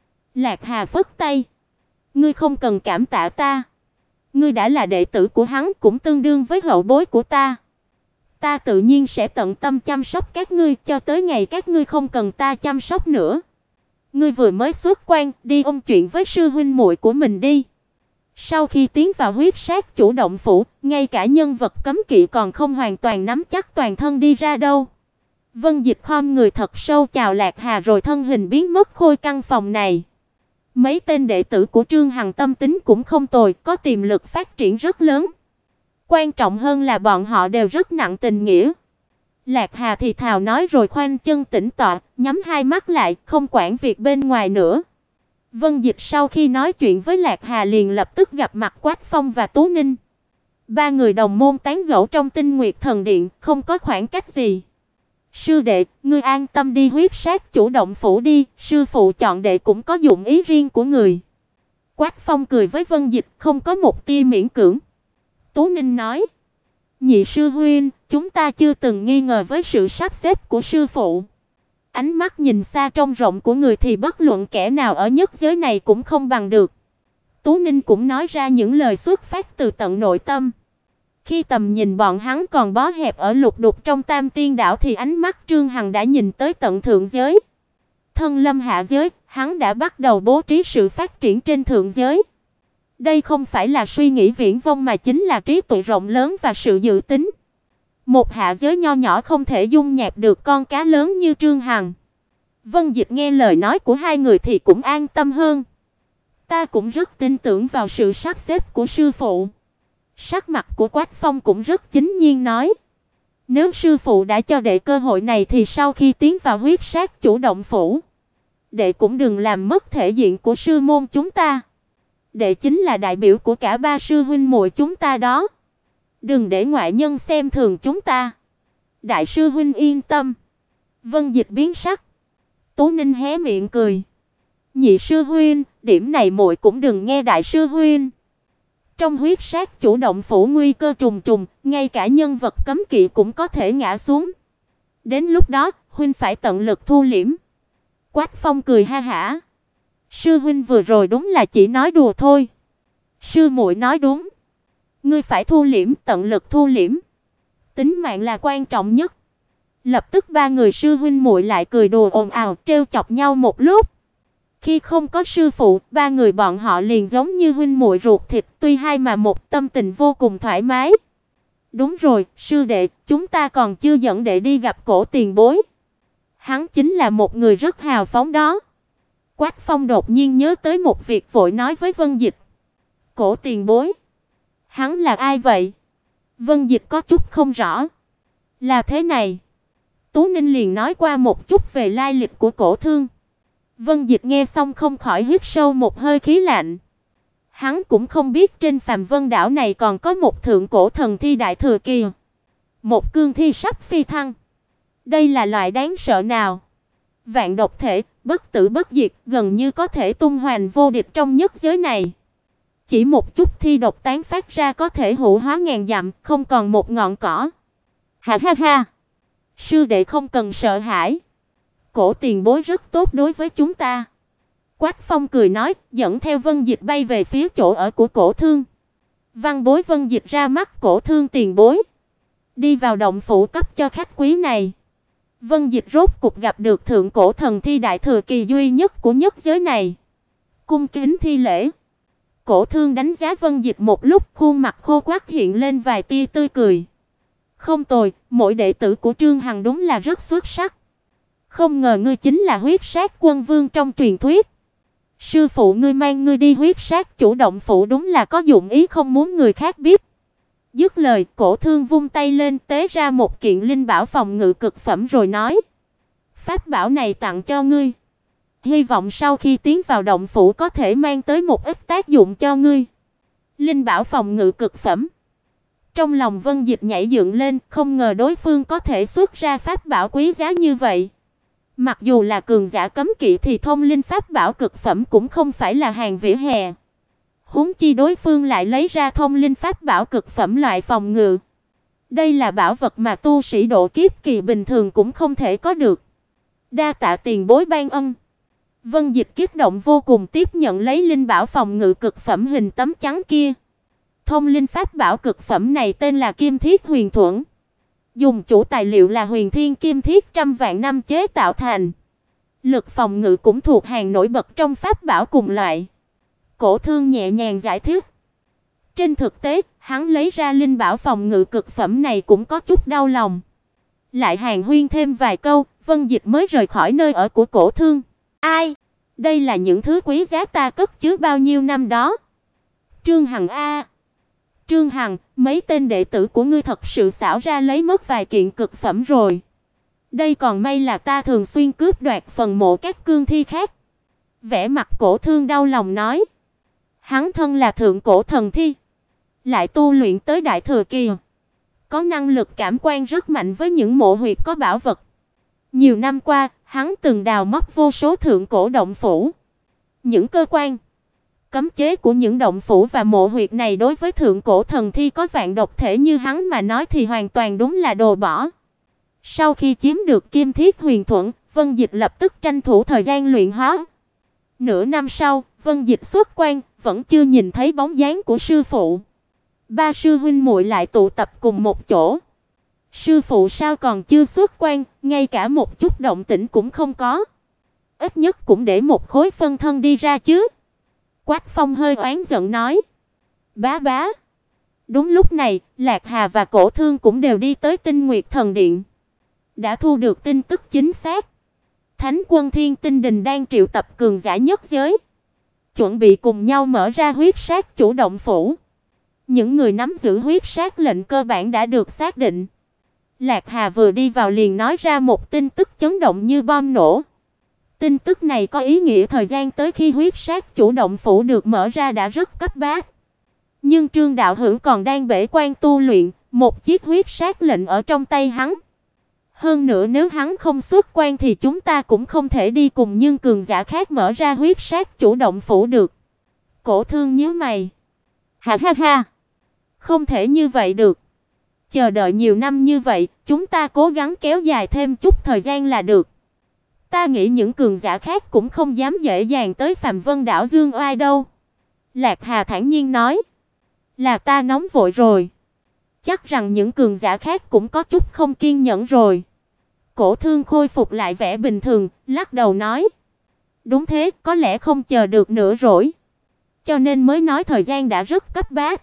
Lạc Hà phất tay, ngươi không cần cảm tạ ta. Ngươi đã là đệ tử của hắn, cũng tương đương với hậu bối của ta. Ta tự nhiên sẽ tận tâm chăm sóc các ngươi cho tới ngày các ngươi không cần ta chăm sóc nữa. Ngươi vừa mới xuất quan, đi ôn chuyện với sư huynh muội của mình đi. Sau khi tiến vào huyết sát chủ động phủ, ngay cả nhân vật cấm kỵ còn không hoàn toàn nắm chắc toàn thân đi ra đâu. Vân Dịch khom người thật sâu chào Lạc Hà rồi thân hình biến mất khôi căn phòng này. Mấy tên đệ tử của Trương Hằng tâm tính cũng không tồi, có tiềm lực phát triển rất lớn. Quan trọng hơn là bọn họ đều rất nặng tình nghĩa. Lạc Hà thì thào nói rồi khoanh chân tĩnh tọa, nhắm hai mắt lại, không quản việc bên ngoài nữa. Vân Dịch sau khi nói chuyện với Lạc Hà liền lập tức gặp mặt Quách Phong và Tú Ninh. Ba người đồng môn tán gẫu trong Tinh Nguyệt Thần Điện, không có khoảng cách gì. Sư đệ, ngươi an tâm đi huyết sát chủ động phủ đi, sư phụ chọn đệ cũng có dụng ý riêng của người. Quách Phong cười với Vân Dịch, không có một tia miễn cưỡng. Tú Ninh nói, nhị sư huynh, chúng ta chưa từng nghi ngờ với sự sắp xếp của sư phụ. Ánh mắt nhìn xa trông rộng của người thì bất luận kẻ nào ở nhất giới này cũng không bằng được. Tú Ninh cũng nói ra những lời xuất phát từ tận nội tâm. Khi tầm nhìn bọn hắn còn bó hẹp ở lục đục trong Tam Tiên đảo thì ánh mắt Trương Hằng đã nhìn tới tận thượng giới. Thân lâm hạ giới, hắn đã bắt đầu bố trí sự phát triển trên thượng giới. Đây không phải là suy nghĩ viển vông mà chính là trí tuệ rộng lớn và sự dự tính. Một hạ giới nho nhỏ không thể dung nạp được con cá lớn như Trương Hằng. Vân Dịch nghe lời nói của hai người thì cũng an tâm hơn. Ta cũng rất tin tưởng vào sự sắp xếp của sư phụ. Sắc mặt của Quách Phong cũng rất chính nhiên nói, nếu sư phụ đã cho đệ cơ hội này thì sau khi tiến vào huyết sát chủ động phủ, đệ cũng đừng làm mất thể diện của sư môn chúng ta. Đệ chính là đại biểu của cả ba sư huynh muội chúng ta đó. Đừng để ngoại nhân xem thường chúng ta. Đại sư huynh yên tâm. Vân Dịch biến sắc. Tú Ninh hé miệng cười. Nhị sư huynh, điểm này muội cũng đừng nghe đại sư huynh. Trong huyết sát chủ động phủ nguy cơ trùng trùng, ngay cả nhân vật cấm kỵ cũng có thể ngã xuống. Đến lúc đó, huynh phải tận lực thu liễm. Quách Phong cười ha hả. Sư huynh vừa rồi đúng là chỉ nói đùa thôi. Sư muội nói đúng. Ngươi phải thu liễm, tận lực thu liễm. Tính mạng là quan trọng nhất. Lập tức ba người sư huynh muội lại cười đùa ồn ào, trêu chọc nhau một lúc. Khi không có sư phụ, ba người bọn họ liền giống như huynh muội ruột thịt, tuy hai mà một, tâm tình vô cùng thoải mái. Đúng rồi, sư đệ, chúng ta còn chưa dẫn đệ đi gặp Cổ tiền bối. Hắn chính là một người rất hào phóng đó. Quách Phong đột nhiên nhớ tới một việc vội nói với Vân Dịch. Cổ tiền bối? Hắn là ai vậy? Vân Dịch có chút không rõ. Là thế này. Tú Ninh liền nói qua một chút về lai lịch của Cổ Thương. Vân Dịch nghe xong không khỏi hít sâu một hơi khí lạnh. Hắn cũng không biết trên Phàm Vân đảo này còn có một thượng cổ thần thi đại thừa kỳ. Một cương thi sắp phi thăng. Đây là loại đáng sợ nào? Vạn độc thể, bất tử bất diệt, gần như có thể tung hoành vô địch trong nhất giới này. Chỉ một chút thi độc tán phát ra có thể hủ hóa ngàn dặm, không còn một ngọn cỏ. Ha ha ha. Sư đệ không cần sợ hãi. Cổ tiền bối rất tốt đối với chúng ta. Quách Phong cười nói, dẫn theo Vân Dịch bay về phía chỗ ở của Cổ Thương. Văn bối Vân Dịch ra mắt Cổ Thương tiền bối. Đi vào động phủ cấp cho khách quý này. Vân Dịch rốt cục gặp được thượng cổ thần thi đại thừa kỳ duy nhất của nhất giới này. Cung kính thi lễ. Cổ Thương đánh giá Vân Dịch một lúc, khuôn mặt khô quắt hiện lên vài tia tươi cười. Không tồi, mỗi đệ tử của Trương Hằng đúng là rất xuất sắc. Không ngờ ngươi chính là huyết sát quân vương trong truyền thuyết. Sư phụ ngươi mang ngươi đi huyết sát chủ động phủ đúng là có dụng ý không muốn người khác biết. Dứt lời, Cổ Thương vung tay lên tế ra một kiện linh bảo phòng ngự cực phẩm rồi nói. Pháp bảo này tặng cho ngươi. Hy vọng sau khi tiến vào động phủ có thể mang tới một ít tác dụng cho ngươi. Linh bảo phòng ngự cực phẩm. Trong lòng Vân Dịch nhảy dựng lên, không ngờ đối phương có thể xuất ra pháp bảo quý giá như vậy. Mặc dù là cường giả cấm kỵ thì thông linh pháp bảo cực phẩm cũng không phải là hàng vỉa hè. Huống chi đối phương lại lấy ra thông linh pháp bảo cực phẩm loại phòng ngự. Đây là bảo vật mà tu sĩ độ kiếp kỳ bình thường cũng không thể có được. Đa tạ tiền bối ban ân. Vân Dịch kích động vô cùng tiếp nhận lấy linh bảo phòng ngự cực phẩm hình tấm trắng kia. Thông linh pháp bảo cực phẩm này tên là Kim Thiết Huyền Thuẫn. Dùng chủ tài liệu là huyền thiên kim thiết trăm vạn năm chế tạo thành. Lực phòng ngự cũng thuộc hàng nổi bật trong pháp bảo cùng loại. Cổ Thương nhẹ nhàng giải thích. Trên thực tế, hắn lấy ra linh bảo phòng ngự cực phẩm này cũng có chút đau lòng. Lại hàn huyên thêm vài câu, Vân Dịch mới rời khỏi nơi ở của Cổ Thương. Ai? Đây là những thứ quý giá ta cất chứa bao nhiêu năm đó. Trương Hằng a. Trương Hằng, mấy tên đệ tử của ngươi thật sự xảo ra lấy mất vài kiện cực phẩm rồi. Đây còn may là ta thường xuyên cướp đoạt phần mộ các cương thi khác. Vẻ mặt Cổ Thương đau lòng nói. Hắn thân là thượng cổ thần thi, lại tu luyện tới đại thừa kỳ, có năng lực cảm quan rất mạnh với những mộ huyệt có bảo vật. Nhiều năm qua, hắn từng đào móc vô số thượng cổ động phủ. Những cơ quan, cấm chế của những động phủ và mộ huyệt này đối với thượng cổ thần thi có vạn độc thể như hắn mà nói thì hoàn toàn đúng là đồ bỏ. Sau khi chiếm được Kim Thiết Huyền Thuẫn, Vân Dịch lập tức tranh thủ thời gian luyện hóa. Nửa năm sau, Vân Dịch xuất quan, vẫn chưa nhìn thấy bóng dáng của sư phụ. Ba sư huynh muội lại tụ tập cùng một chỗ. Sư phụ sao còn chưa xuất quan, ngay cả một chút động tĩnh cũng không có. Ít nhất cũng để một khối phân thân đi ra chứ. Quách Phong hơi oán giận nói. Bá bá. Đúng lúc này, Lạc Hà và Cổ Thương cũng đều đi tới Tinh Nguyệt Thần Điện. Đã thu được tin tức chính xác. Thánh quân Thiên Tinh Đình đang triệu tập cường giả nhất giới, chuẩn bị cùng nhau mở ra huyết sát chủ động phủ. Những người nắm giữ huyết sát lệnh cơ bản đã được xác định. Lạc Hà vừa đi vào liền nói ra một tin tức chấn động như bom nổ. Tin tức này có ý nghĩa thời gian tới khi huyết sát chủ động phủ được mở ra đã rất cấp bách. Nhưng Trương đạo hữu còn đang bế quan tu luyện, một chiếc huyết sát lệnh ở trong tay hắn. Hơn nữa nếu hắn không xuất quan thì chúng ta cũng không thể đi cùng nhưng cường giả khác mở ra huyết sát chủ động phủ được. Cổ Thương nhíu mày. Ha ha ha. Không thể như vậy được. Chờ đợi nhiều năm như vậy, chúng ta cố gắng kéo dài thêm chút thời gian là được. Ta nghĩ những cường giả khác cũng không dám dễ dàng tới Phàm Vân đảo Dương Oai đâu. Lạc Hà thản nhiên nói. Là ta nóng vội rồi. Chắc rằng những cường giả khác cũng có chút không kiên nhẫn rồi. Cổ Thương khôi phục lại vẻ bình thường, lắc đầu nói. Đúng thế, có lẽ không chờ được nữa rồi. Cho nên mới nói thời gian đã rất cấp bách.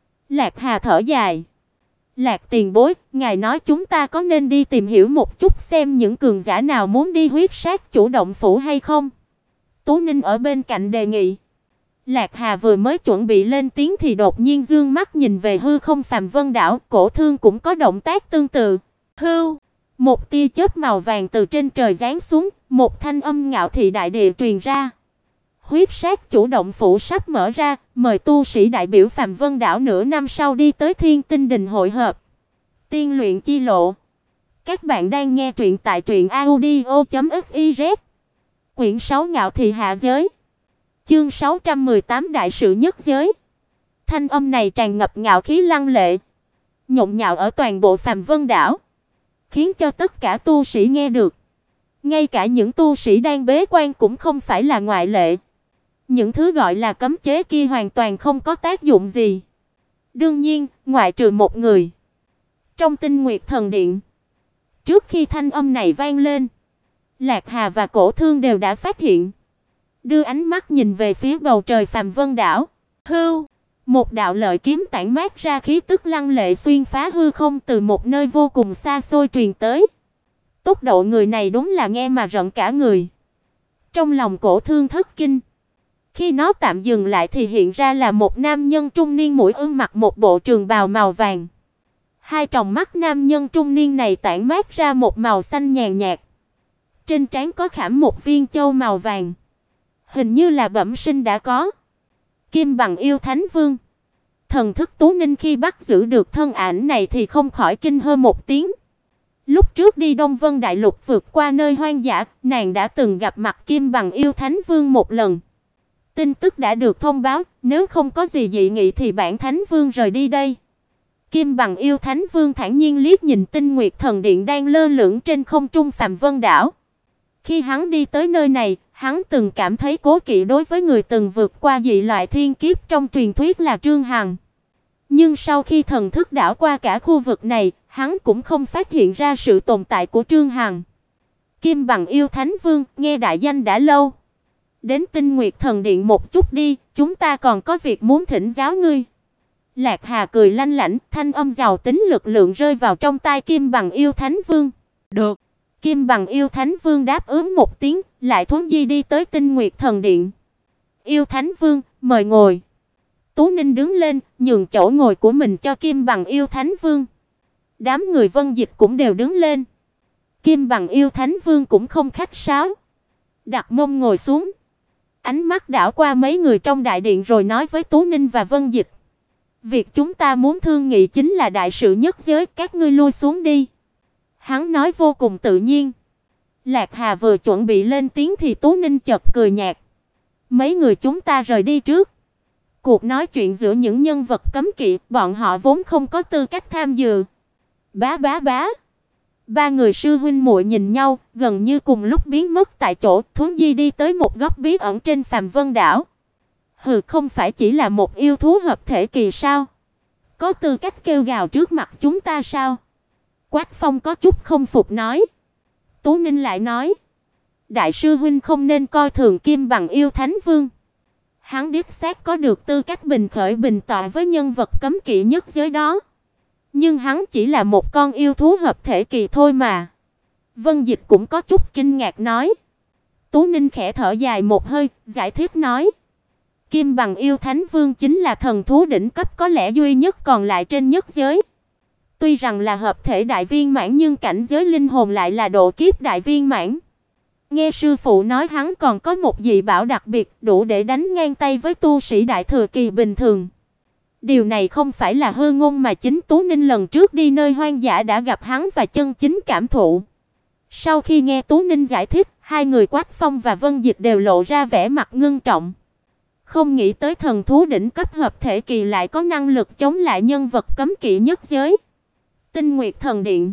Lạc Hà thở dài. Lạc tiền bối, ngài nói chúng ta có nên đi tìm hiểu một chút xem những cường giả nào muốn đi huyết sát chủ động phủ hay không? Tú Ninh ở bên cạnh đề nghị. Lạc Hà vừa mới chuẩn bị lên tiếng thì đột nhiên dương mắt nhìn về hư không Phàm Vân đảo, Cổ Thương cũng có động tác tương tự. Hưu, một tia chớp màu vàng từ trên trời giáng xuống, một thanh âm ngạo thị đại địa truyền ra. Huyết sát chủ động phủ sắp mở ra, mời tu sĩ đại biểu Phàm Vân đảo nửa năm sau đi tới Thiên Tinh Đình hội hợp. Tiên luyện chi lộ. Các bạn đang nghe truyện tại truyệnaudio.fiz. Quyển 6 Ngạo thị hạ giới. Chương 618 Đại sự nhất giới. Thanh âm này tràn ngập ngạo khí lăng lệ, nhộn nhạo ở toàn bộ Phàm Vân đảo, khiến cho tất cả tu sĩ nghe được. Ngay cả những tu sĩ đang bế quan cũng không phải là ngoại lệ. Những thứ gọi là cấm chế kia hoàn toàn không có tác dụng gì. Đương nhiên, ngoại trừ một người. Trong Tinh Nguyệt Thần Điện, trước khi thanh âm này vang lên, Lạc Hà và Cổ Thương đều đã phát hiện. Đưa ánh mắt nhìn về phía bầu trời Phàm Vân đảo. Hưu, một đạo lợi kiếm tản mát ra khí tức lăng lệ xuyên phá hư không từ một nơi vô cùng xa xôi truyền tới. Tốc độ người này đúng là nghe mà rợn cả người. Trong lòng Cổ Thương thất kinh. Khi nó tạm dừng lại thì hiện ra là một nam nhân trung niên mũi ưng mặc một bộ trường bào màu vàng. Hai tròng mắt nam nhân trung niên này tản mát ra một màu xanh nhàn nhạt. Trên trán có khảm một viên châu màu vàng, hình như là bẩm sinh đã có. Kim Bằng Yêu Thánh Vương. Thần thức Tú Ninh khi bắt giữ được thân ảnh này thì không khỏi kinh hô một tiếng. Lúc trước đi Đông Vân Đại Lục vượt qua nơi hoang dã, nàng đã từng gặp mặt Kim Bằng Yêu Thánh Vương một lần. Tin tức đã được thông báo, nếu không có gì dị nghị thì bản Thánh Vương rời đi đây. Kim Bằng Yêu Thánh Vương thản nhiên liếc nhìn Tinh Nguyệt Thần Điện đang lơ lửng trên không trung Phàm Vân đảo. Khi hắn đi tới nơi này, hắn từng cảm thấy cố kỵ đối với người từng vượt qua dị loại thiên kiếp trong truyền thuyết là Trương Hằng. Nhưng sau khi thần thức đảo qua cả khu vực này, hắn cũng không phát hiện ra sự tồn tại của Trương Hằng. Kim Bằng Yêu Thánh Vương, nghe đại danh đã lâu. Đến Tinh Nguyệt Thần Điện một chút đi, chúng ta còn có việc muốn thỉnh giáo ngươi. Lạc Hà cười lanh lảnh, thanh âm giàu tính lực lượng rơi vào trong tai Kim Bằng Yêu Thánh Vương. Được. Kim Bằng Yêu Thánh Vương đáp ứng một tiếng, lại thuấn di đi tới Tinh Nguyệt Thần Điện. Yêu Thánh Vương, mời ngồi. Tú Ninh đứng lên, nhường chỗ ngồi của mình cho Kim Bằng Yêu Thánh Vương. Đám người Vân Dịch cũng đều đứng lên. Kim Bằng Yêu Thánh Vương cũng không khách sáo, đặt mông ngồi xuống. Ánh mắt đảo qua mấy người trong đại điện rồi nói với Tú Ninh và Vân Dịch: "Việc chúng ta muốn thương nghị chính là đại sự nhất giới, các ngươi lui xuống đi." Hắn nói vô cùng tự nhiên. Lạc Hà vừa chuẩn bị lên tiếng thì Tú Ninh chợt cười nhạt: "Mấy người chúng ta rời đi trước. Cuộc nói chuyện giữa những nhân vật cấm kỵ, bọn họ vốn không có tư cách tham dự." Bá bá bá. Ba người sư huynh muội nhìn nhau, gần như cùng lúc biến mất tại chỗ, thuấn di đi tới một góc bí ẩn trên Phàm Vân đảo. Hừ, không phải chỉ là một yêu thú hợp thể kỳ sao? Có tư cách kêu gào trước mặt chúng ta sao? Quách Phong có chút không phục nói. Tú Ninh lại nói: "Đại sư huynh không nên coi thường Kim Bằng Yêu Thánh Vương. Hắn đích xác có được tư cách bình khởi bình tọa với nhân vật cấm kỵ nhất giới đó. Nhưng hắn chỉ là một con yêu thú hợp thể kỳ thôi mà." Vân Dịch cũng có chút kinh ngạc nói. Tú Ninh khẽ thở dài một hơi, giải thích nói: "Kim Bằng Yêu Thánh Vương chính là thần thú đỉnh cấp có lẽ duy nhất còn lại trên nhất giới. Tuy rằng là hợp thể đại viên mãn nhưng cảnh giới linh hồn lại là độ kiếp đại viên mãn. Nghe sư phụ nói hắn còn có một dị bảo đặc biệt, đủ để đánh ngang tay với tu sĩ đại thừa kỳ bình thường." Điều này không phải là hư ngôn mà chính Tú Ninh lần trước đi nơi hoang dã đã gặp hắn và chân chính cảm thụ. Sau khi nghe Tú Ninh giải thích, hai người Quách Phong và Vân Dịch đều lộ ra vẻ mặt ngưng trọng. Không nghĩ tới thần thú đỉnh cấp hợp thể kỳ lại có năng lực chống lại nhân vật cấm kỵ nhất giới. Tinh Nguyệt Thần Điện.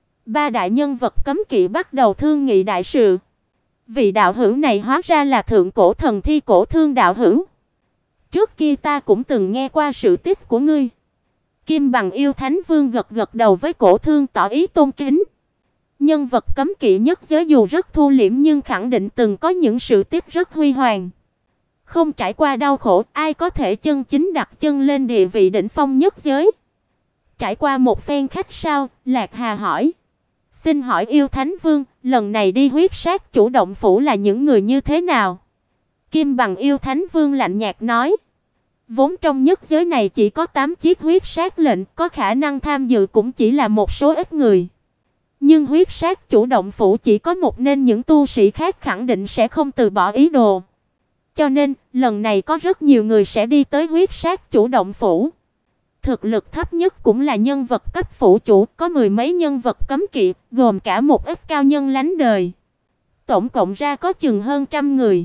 Ba đại nhân vật cấm kỵ bắt đầu thương nghị đại sự. Vị đạo hữu này hóa ra là thượng cổ thần thi Cổ Thương đạo hữu. Trước kia ta cũng từng nghe qua sự tích của ngươi. Kim Bằng Yêu Thánh Vương gật gật đầu với Cổ Thương tỏ ý tôn kính. Nhân vật cấm kỵ nhất giới dù rất thu liễm nhưng khẳng định từng có những sự tích rất huy hoàng. Không trải qua đau khổ, ai có thể chân chính đặt chân lên địa vị đỉnh phong nhất giới? Trải qua một phen khách sao, Lạc Hà hỏi: "Xin hỏi Yêu Thánh Vương, lần này đi huyết sát chủ động phủ là những người như thế nào?" Kim Bằng Yêu Thánh Vương lạnh nhạt nói: "Vốn trong nhất giới này chỉ có 8 chiếc huyết sát lệnh, có khả năng tham dự cũng chỉ là một số ít người. Nhưng huyết sát chủ động phủ chỉ có một nên những tu sĩ khác khẳng định sẽ không từ bỏ ý đồ. Cho nên, lần này có rất nhiều người sẽ đi tới huyết sát chủ động phủ. Thực lực thấp nhất cũng là nhân vật cấp phủ chủ, có mười mấy nhân vật cấm kỵ, gồm cả một ít cao nhân lánh đời. Tổng cộng ra có chừng hơn trăm người."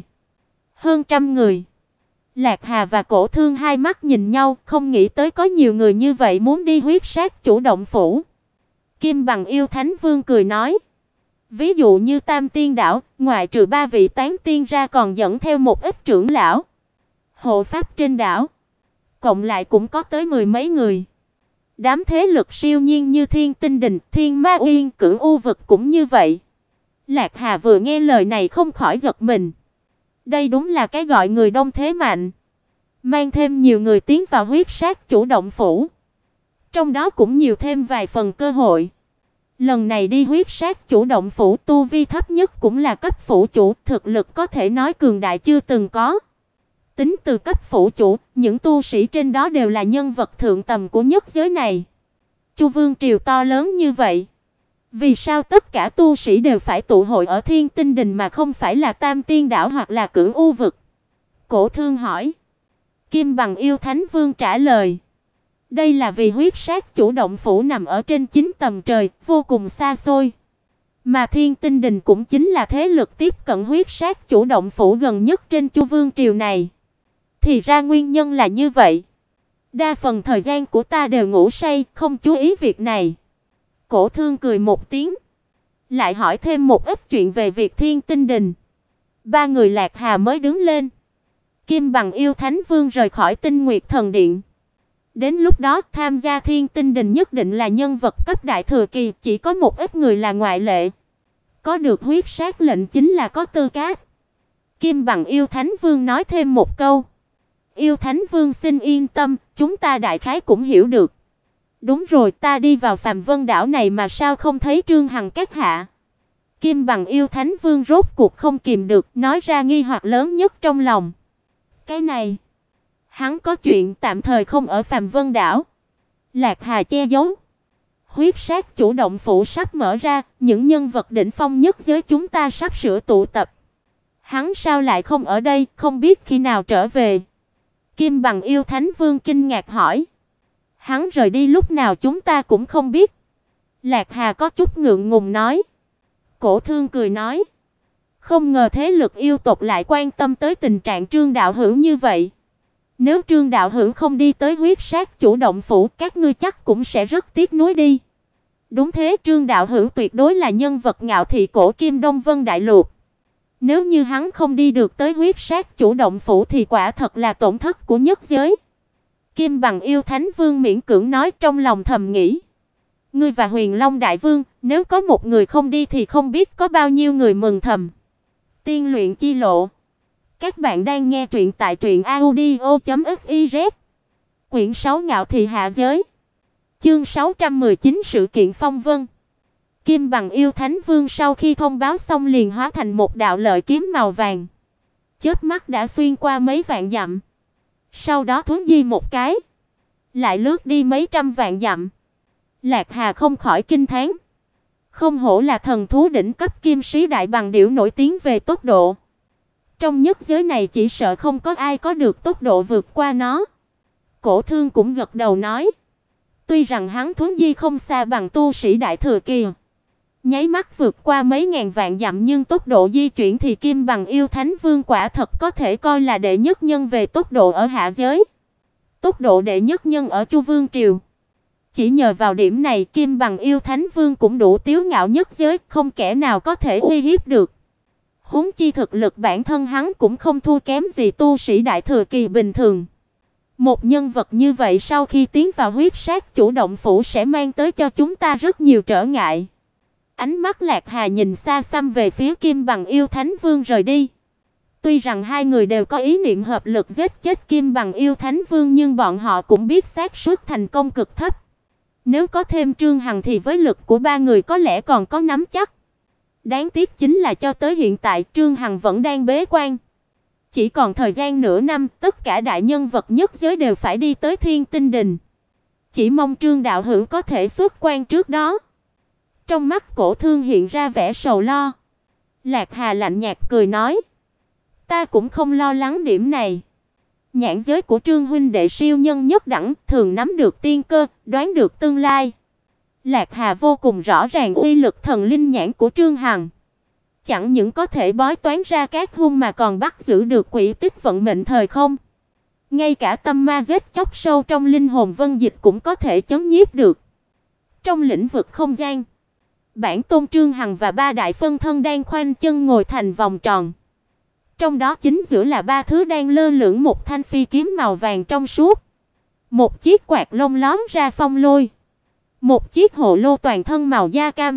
Hơn trăm người. Lạc Hà và Cổ Thương hai mắt nhìn nhau, không nghĩ tới có nhiều người như vậy muốn đi huyết sát chủ động phủ. Kim Bằng Yêu Thánh Vương cười nói: "Ví dụ như Tam Tiên đảo, ngoại trừ 3 vị tán tiên ra còn dẫn theo một ít trưởng lão, hộ pháp trên đảo, cộng lại cũng có tới mười mấy người. Đám thế lực siêu nhiên như Thiên Tinh Đình, Thiên Ma Uyên, Cửu U vực cũng như vậy." Lạc Hà vừa nghe lời này không khỏi giật mình. Đây đúng là cái gọi người đông thế mạnh. Mang thêm nhiều người tiến vào huyết sát chủ động phủ, trong đó cũng nhiều thêm vài phần cơ hội. Lần này đi huyết sát chủ động phủ, tu vi thấp nhất cũng là cấp phủ chủ, thực lực có thể nói cường đại chưa từng có. Tính từ cấp phủ chủ, những tu sĩ trên đó đều là nhân vật thượng tầm của nhất giới này. Chu Vương triều to lớn như vậy, vì sao tất cả tu sĩ đều phải tụ hội ở Thiên Tinh Đình mà không phải là Tam Tiên đảo hoặc là Cửu U vực? Cổ Thương hỏi. Kim Bằng Yêu Thánh Vương trả lời: "Đây là vì huyết sát chủ động phủ nằm ở trên 9 tầng trời, vô cùng xa xôi. Mà Thiên Tinh Đình cũng chính là thế lực tiếp cận huyết sát chủ động phủ gần nhất trên Chu Vương triều này. Thì ra nguyên nhân là như vậy. Đa phần thời gian của ta đều ngủ say, không chú ý việc này. Cổ Thương cười một tiếng, lại hỏi thêm một ít chuyện về việc Thiên Tinh Đình. Ba người Lạc Hà mới đứng lên. Kim Bằng Yêu Thánh Vương rời khỏi Tinh Nguyệt Thần Điện. Đến lúc đó, tham gia Thiên Tinh Đình nhất định là nhân vật cấp đại thừa kỳ, chỉ có một ít người là ngoại lệ. Có được huyết sát lệnh chính là có tư cách. Kim Bằng Yêu Thánh Vương nói thêm một câu. Yêu Thánh Vương xin yên tâm, chúng ta đại khái cũng hiểu được. Đúng rồi, ta đi vào Phàm Vân đảo này mà sao không thấy Trương Hằng các hạ? Kim Bằng Yêu Thánh Vương rốt cuộc không kìm được, nói ra nghi hoặc lớn nhất trong lòng. Cái này, hắn có chuyện tạm thời không ở Phàm Vân đảo. Lạc Hà che giấu. Huyết sát chủ động phủ sắp mở ra, những nhân vật đỉnh phong nhất giới chúng ta sắp sửa tụ tập. Hắn sao lại không ở đây, không biết khi nào trở về? Kim Bằng Yêu Thánh Vương kinh ngạc hỏi. Hắn rời đi lúc nào chúng ta cũng không biết. Lạc Hà có chút ngượng ngùng nói. Cổ Thương cười nói. Không ngờ thế lực yêu tộc lại quan tâm tới tình trạng Trương đạo hữu như vậy. Nếu Trương đạo hữu không đi tới huyết sát chủ động phủ, các ngươi chắc cũng sẽ rất tiếc nuối đi. Đúng thế, Trương đạo hữu tuyệt đối là nhân vật ngạo thị cổ kim Đông Vân đại lục. Nếu như hắn không đi được tới huyết sát chủ động phủ thì quả thật là tổn thất của nhất giới. Kim Bằng Yêu Thánh Vương miễn cưỡng nói, trong lòng thầm nghĩ. Ngươi và Huyền Long Đại Vương, nếu có một người không đi thì không biết có bao nhiêu người mừng thầm. Tiên luyện chi lộ. Các bạn đang nghe truyện tại truyệnaudio.fiz. Quyển 6 Ngạo thị hạ giới. Chương 619 sự kiện phong vân. Kim Bằng Yêu Thánh Vương sau khi thông báo xong liền hóa thành một đạo lợi kiếm màu vàng. Chớp mắt đã xuyên qua mấy vạn dặm. Sau đó thuấn di một cái, lại lướt đi mấy trăm vạn dặm. Lạc Hà không khỏi kinh thán. Không hổ là thần thú đỉnh cấp kim sĩ đại bằng điểu nổi tiếng về tốc độ. Trong nhất giới này chỉ sợ không có ai có được tốc độ vượt qua nó. Cổ Thương cũng gật đầu nói. Tuy rằng hắn thuấn di không xa bằng tu sĩ đại thừa kỳ, nháy mắt vượt qua mấy ngàn vạn dặm, nhưng tốc độ di chuyển thì Kim Bằng Yêu Thánh Vương quả thật có thể coi là đệ nhất nhân về tốc độ ở hạ giới. Tốc độ đệ nhất nhân ở Chu Vương triều. Chỉ nhờ vào điểm này, Kim Bằng Yêu Thánh Vương cũng đủ tiếu ngạo nhất giới, không kẻ nào có thể uy hiếp được. Huống chi thực lực bản thân hắn cũng không thua kém gì tu sĩ đại thừa kỳ bình thường. Một nhân vật như vậy sau khi tiến vào huyết sát chủ động phủ sẽ mang tới cho chúng ta rất nhiều trở ngại. Ánh mắt Lạc Hà nhìn xa xăm về phía Kim Bằng Yêu Thánh Vương rời đi. Tuy rằng hai người đều có ý niệm hợp lực giết chết Kim Bằng Yêu Thánh Vương, nhưng bọn họ cũng biết xác suất thành công cực thấp. Nếu có thêm Trương Hằng thì với lực của ba người có lẽ còn có nắm chắc. Đáng tiếc chính là cho tới hiện tại Trương Hằng vẫn đang bế quan. Chỉ còn thời gian nửa năm, tất cả đại nhân vật nhất giới đều phải đi tới Thiên Tinh Đình. Chỉ mong Trương đạo hữu có thể xuất quan trước đó. Trong mắt Cổ Thương hiện ra vẻ sầu lo. Lạc Hà lạnh nhạt cười nói. Ta cũng không lo lắng điểm này. Nhãn giới của Trương huynh đệ siêu nhân nhất đẳng, thường nắm được tiên cơ, đoán được tương lai. Lạc Hà vô cùng rõ ràng uy lực thần linh nhãn của Trương Hằng. Chẳng những có thể bói toán ra các hung mà còn bắt giữ được quỹ tích vận mệnh thời không. Ngay cả tâm ma giết chóc sâu trong linh hồn vân dịch cũng có thể chấn nhiếp được. Trong lĩnh vực không gian, Bản Tôn Trương Hằng và ba đại phân thân đang khoanh chân ngồi thành vòng tròn. Trong đó chính giữa là ba thứ đang lơ lửng một thanh phi kiếm màu vàng trong suốt, một chiếc quạt lông lóm ra phong lôi, một chiếc hồ lô toàn thân màu da cam.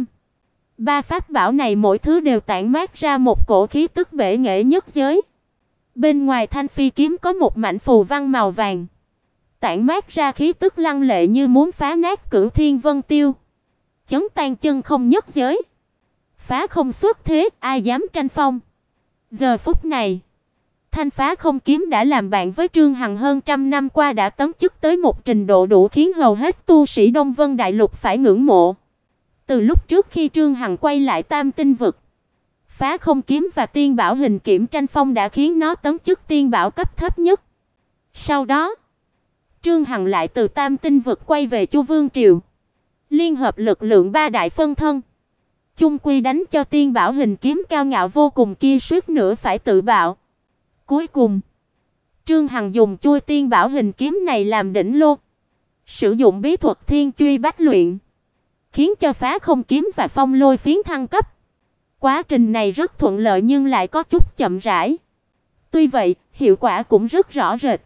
Ba pháp bảo này mỗi thứ đều tản mát ra một cổ khí tức bệ nghệ nhất giới. Bên ngoài thanh phi kiếm có một mảnh phù văn màu vàng, tản mát ra khí tức lăng lệ như muốn phá nát cửu thiên vân tiêu, chấn tan chân không nhất giới. Phá không xuất thế, ai dám tranh phong. Giờ phút này, thanh phá không kiếm đã làm bạn với Trương Hằng hơn trăm năm qua, đã tấm chức tới một trình độ đủ khiến hầu hết tu sĩ Đông Vân đại lục phải ngưỡng mộ. Từ lúc trước khi Trương Hằng quay lại Tam Tinh vực, phá không kiếm và tiên bảo hình kiểm tranh phong đã khiến nó tấm chức tiên bảo cấp thấp nhất. Sau đó, Trương Hằng lại từ Tam Tinh vực quay về Chu Vương triều, liên hợp lực lượng ba đại phân thân, chung quy đánh cho tiên bảo hình kiếm cao ngạo vô cùng kia suýt nữa phải tự bạo. Cuối cùng, Trương Hằng dùng chui tiên bảo hình kiếm này làm đỉnh lô, sử dụng bí thuật Thiên Truy Bách Luyện, khiến cho Phá Không kiếm và Phong Lôi phiến thăng cấp. Quá trình này rất thuận lợi nhưng lại có chút chậm rãi. Tuy vậy, hiệu quả cũng rất rõ rệt.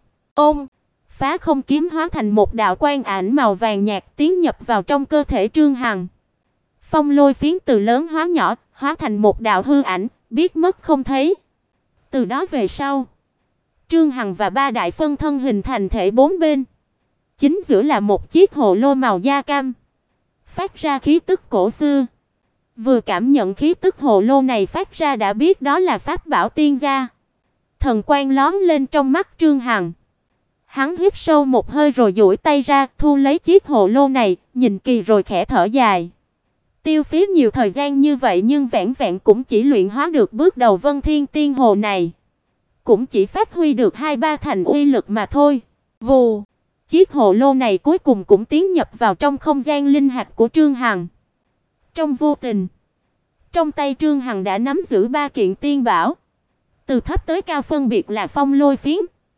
Phá Không kiếm hóa thành một đạo quang ảnh màu vàng nhạt tiến nhập vào trong cơ thể Trương Hằng. Phong Lôi phiến từ lớn hóa nhỏ, hóa thành một đạo hư ảnh, biết mất không thấy. Từ đó về sau, Trương Hằng và ba đại phân thân hình thành thể bốn bên. Chính giữa là một chiếc hồ lô màu da cam, phát ra khí tức cổ xưa. Vừa cảm nhận khí tức hồ lô này phát ra đã biết đó là pháp bảo tiên gia. Thần quang lóe lên trong mắt Trương Hằng. Hắn hít sâu một hơi rồi duỗi tay ra, thu lấy chiếc hồ lô này, nhìn kỳ rồi khẽ thở dài. Tiêu phí nhiều thời gian như vậy nhưng vẹn vẹn cũng chỉ luyện hóa được bước đầu Vân Thiên Tiên Hồ này, cũng chỉ phát huy được 2-3 thành uy lực mà thôi. Vù, chiếc hồ lô này cuối cùng cũng tiến nhập vào trong không gian linh hạch của Trương Hằng. Trong vô tình, trong tay Trương Hằng đã nắm giữ 3 kiện tiên bảo, từ thấp tới cao phân biệt là Phong Lôi phiến,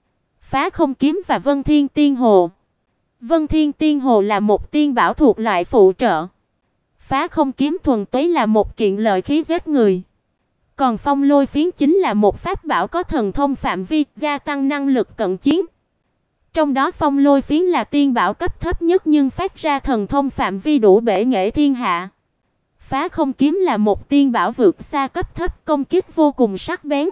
Phá Không kiếm và Vân Thiên Tiên Hồ. Vân Thiên Tiên Hồ là một tiên bảo thuộc loại phụ trợ. Phá Không kiếm thuần túy là một kiện lợi khí giết người. Còn Phong Lôi phiến chính là một pháp bảo có thần thông phạm vi, gia tăng năng lực cận chiến. Trong đó Phong Lôi phiến là tiên bảo cấp thấp nhất nhưng phát ra thần thông phạm vi đủ bể nghệ thiên hạ. Phá Không kiếm là một tiên bảo vượt xa cấp thấp, công kích vô cùng sắc bén.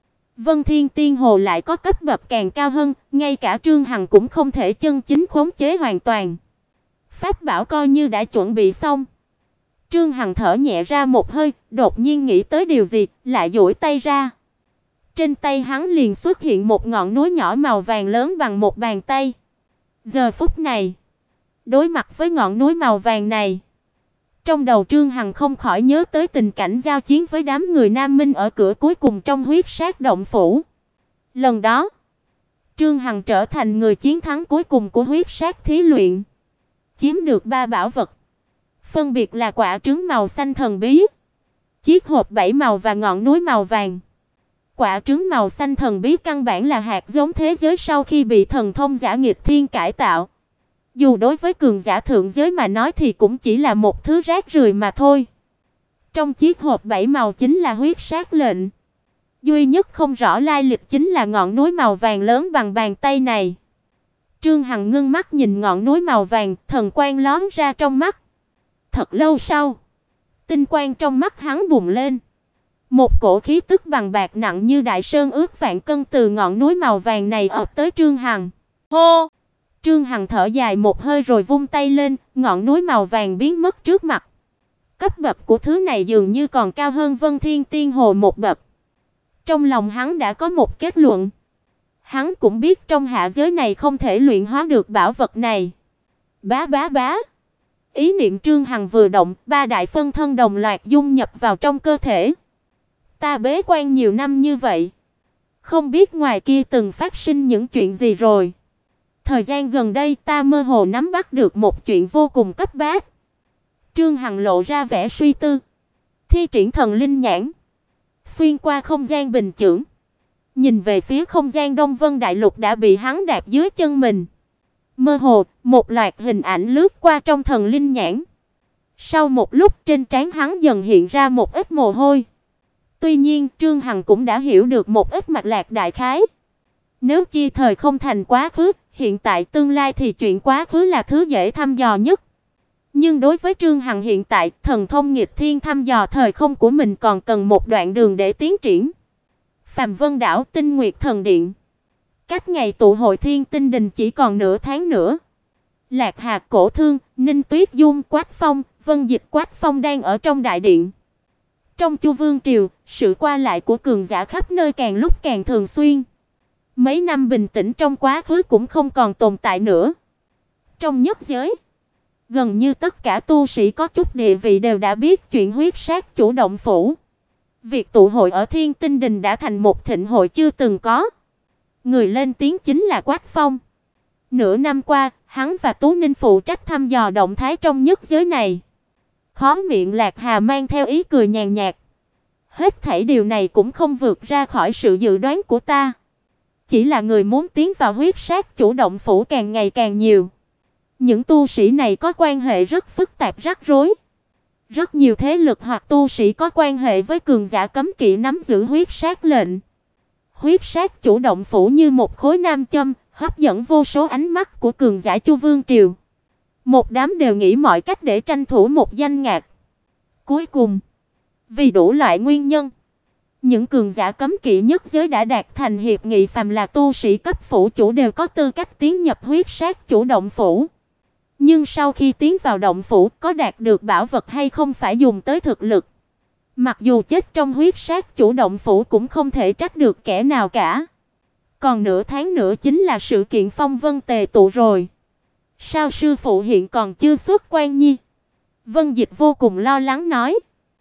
Vân Thiên Tiên Hồ lại có cấp bậc càng cao hơn, ngay cả Trương Hằng cũng không thể chân chính khống chế hoàn toàn. Pháp bảo coi như đã chuẩn bị xong. Trương Hằng thở nhẹ ra một hơi, đột nhiên nghĩ tới điều gì, lại duỗi tay ra. Trên tay hắn liền xuất hiện một ngọn núi nhỏ màu vàng lớn bằng một bàn tay. Giờ phút này, đối mặt với ngọn núi màu vàng này, trong đầu Trương Hằng không khỏi nhớ tới tình cảnh giao chiến với đám người Nam Minh ở cửa cuối cùng trong huyết sát động phủ. Lần đó, Trương Hằng trở thành người chiến thắng cuối cùng của huyết sát thí luyện, chiếm được 3 bảo vật, phân biệt là quả trứng màu xanh thần bí, chiếc hộp 7 màu và ngọn núi màu vàng. Quả trứng màu xanh thần bí căn bản là hạt giống thế giới sau khi bị thần thông giả nghịch thiên cải tạo. Dù đối với cường giả thượng giới mà nói thì cũng chỉ là một thứ rác rưởi mà thôi. Trong chiếc hộp 7 màu chính là huyết sát lệnh. Duy nhất không rõ lai lịch chính là ngọn núi màu vàng lớn bằng bàn tay này. Trương Hằng ngưng mắt nhìn ngọn núi màu vàng, thần quang lóe ra trong mắt. Thật lâu sau, tinh quang trong mắt hắn bùng lên. Một cổ khí tức bằng bạc nặng như đại sơn ước vạn cân từ ngọn núi màu vàng này ập tới Trương Hằng. Hô! Trương Hằng thở dài một hơi rồi vung tay lên, ngọn núi màu vàng biến mất trước mặt. Cấp bậc của thứ này dường như còn cao hơn Vân Thiên Tiên Hồ một bậc. Trong lòng hắn đã có một kết luận. Hắn cũng biết trong hạ giới này không thể luyện hóa được bảo vật này. Bá bá bá. Ý niệm Trương Hằng vừa động, 3 đại phân thân đồng loạt dung nhập vào trong cơ thể. Ta bế quan nhiều năm như vậy, không biết ngoài kia từng phát sinh những chuyện gì rồi. Thời gian gần đây ta mơ hồ nắm bắt được một chuyện vô cùng cấp bách. Trương Hằng lộ ra vẻ suy tư, thi triển thần linh nhãn, xuyên qua không gian bình chướng, nhìn về phía không gian Đông Vân Đại Lục đã bị hắn đạp dưới chân mình. Mơ hồ, một loạt hình ảnh lướt qua trong thần linh nhãn. Sau một lúc trên trán hắn dần hiện ra một ít mồ hôi. Tuy nhiên, Trương Hằng cũng đã hiểu được một ít mạch lạc đại khái. Nếu chia thời không thành quá khứ, hiện tại tương lai thì chuyện quá khứ là thứ dễ thăm dò nhất. Nhưng đối với Trương Hằng hiện tại, thần thông nghịch thiên thăm dò thời không của mình còn cần một đoạn đường để tiến triển. Phàm Vân đảo, Tinh Nguyệt Thần Điện. Cách ngày tụ hội Thiên Tinh Đình chỉ còn nửa tháng nữa. Lạc Hà, Cổ Thương, Ninh Tuyết Dung, Quách Phong, Vân Dịch, Quách Phong đang ở trong đại điện. Trong Chu Vương triều, sự qua lại của cường giả khắp nơi càng lúc càng thường xuyên. Mấy năm bình tĩnh trong quá khứ cũng không còn tồn tại nữa. Trong nhất giới, gần như tất cả tu sĩ có chút địa vị đều đã biết chuyện huyết sát chủ động phủ. Việc tụ hội ở Thiên Tinh Đình đã thành một thịnh hội chưa từng có. Người lên tiếng chính là Quách Phong. Nửa năm qua, hắn và Tú Ninh phụ trách thăm dò động thái trong nhất giới này. Khóe miệng Lạc Hà mang theo ý cười nhàn nhạt. Hết thảy điều này cũng không vượt ra khỏi sự dự đoán của ta. Chỉ là người muốn tiến vào huyết sát chủ động phủ càng ngày càng nhiều. Những tu sĩ này có quan hệ rất phức tạp rắc rối. Rất nhiều thế lực hoặc tu sĩ có quan hệ với cường giả cấm kỵ nắm giữ huyết sát lệnh. Huyết sát chủ động phủ như một khối nam châm, hấp dẫn vô số ánh mắt của cường giả Chu Vương triều. Một đám đều nghĩ mọi cách để tranh thủ một danh ngạch. Cuối cùng, vì đủ loại nguyên nhân, những cường giả cấm kỵ nhất giới đã đạt thành hiệp nghị, phàm là tu sĩ cấp phủ chủ đều có tư cách tiến nhập huyết sát chủ động phủ. Nhưng sau khi tiến vào động phủ, có đạt được bảo vật hay không phải dùng tới thực lực. Mặc dù chết trong huyết sát chủ động phủ cũng không thể trách được kẻ nào cả. Còn nửa tháng nữa chính là sự kiện phong vân tề tụ rồi. Sao sư phụ hiện còn chưa xuất quan nhi? Vân Dịch vô cùng lo lắng nói.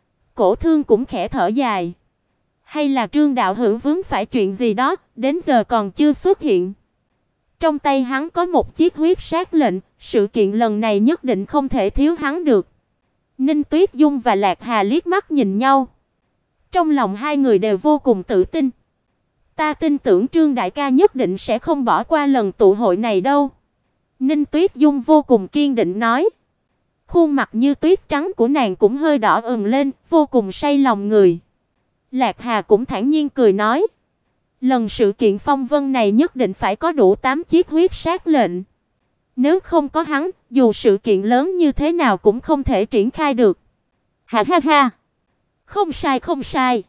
Cổ Thương cũng khẽ thở dài. Hay là Trương đạo hữu vướng phải chuyện gì đó, đến giờ còn chưa xuất hiện. Trong tay hắn có một chiếc huyết sát lệnh, sự kiện lần này nhất định không thể thiếu hắn được. Ninh Tuyết Dung và Lạc Hà liếc mắt nhìn nhau. Trong lòng hai người đều vô cùng tự tin. Ta tin tưởng Trương đại ca nhất định sẽ không bỏ qua lần tụ hội này đâu. Ninh Tuyết Dung vô cùng kiên định nói. Khuôn mặt như tuyết trắng của nàng cũng hơi đỏ ửng lên, vô cùng say lòng người. Lạc Hà cũng thản nhiên cười nói. Lần sự kiện phong vân này nhất định phải có đủ 8 chiếc huyết sát lệnh. Nếu không có hắn, dù sự kiện lớn như thế nào cũng không thể triển khai được. Ha ha ha. Không sai không sai.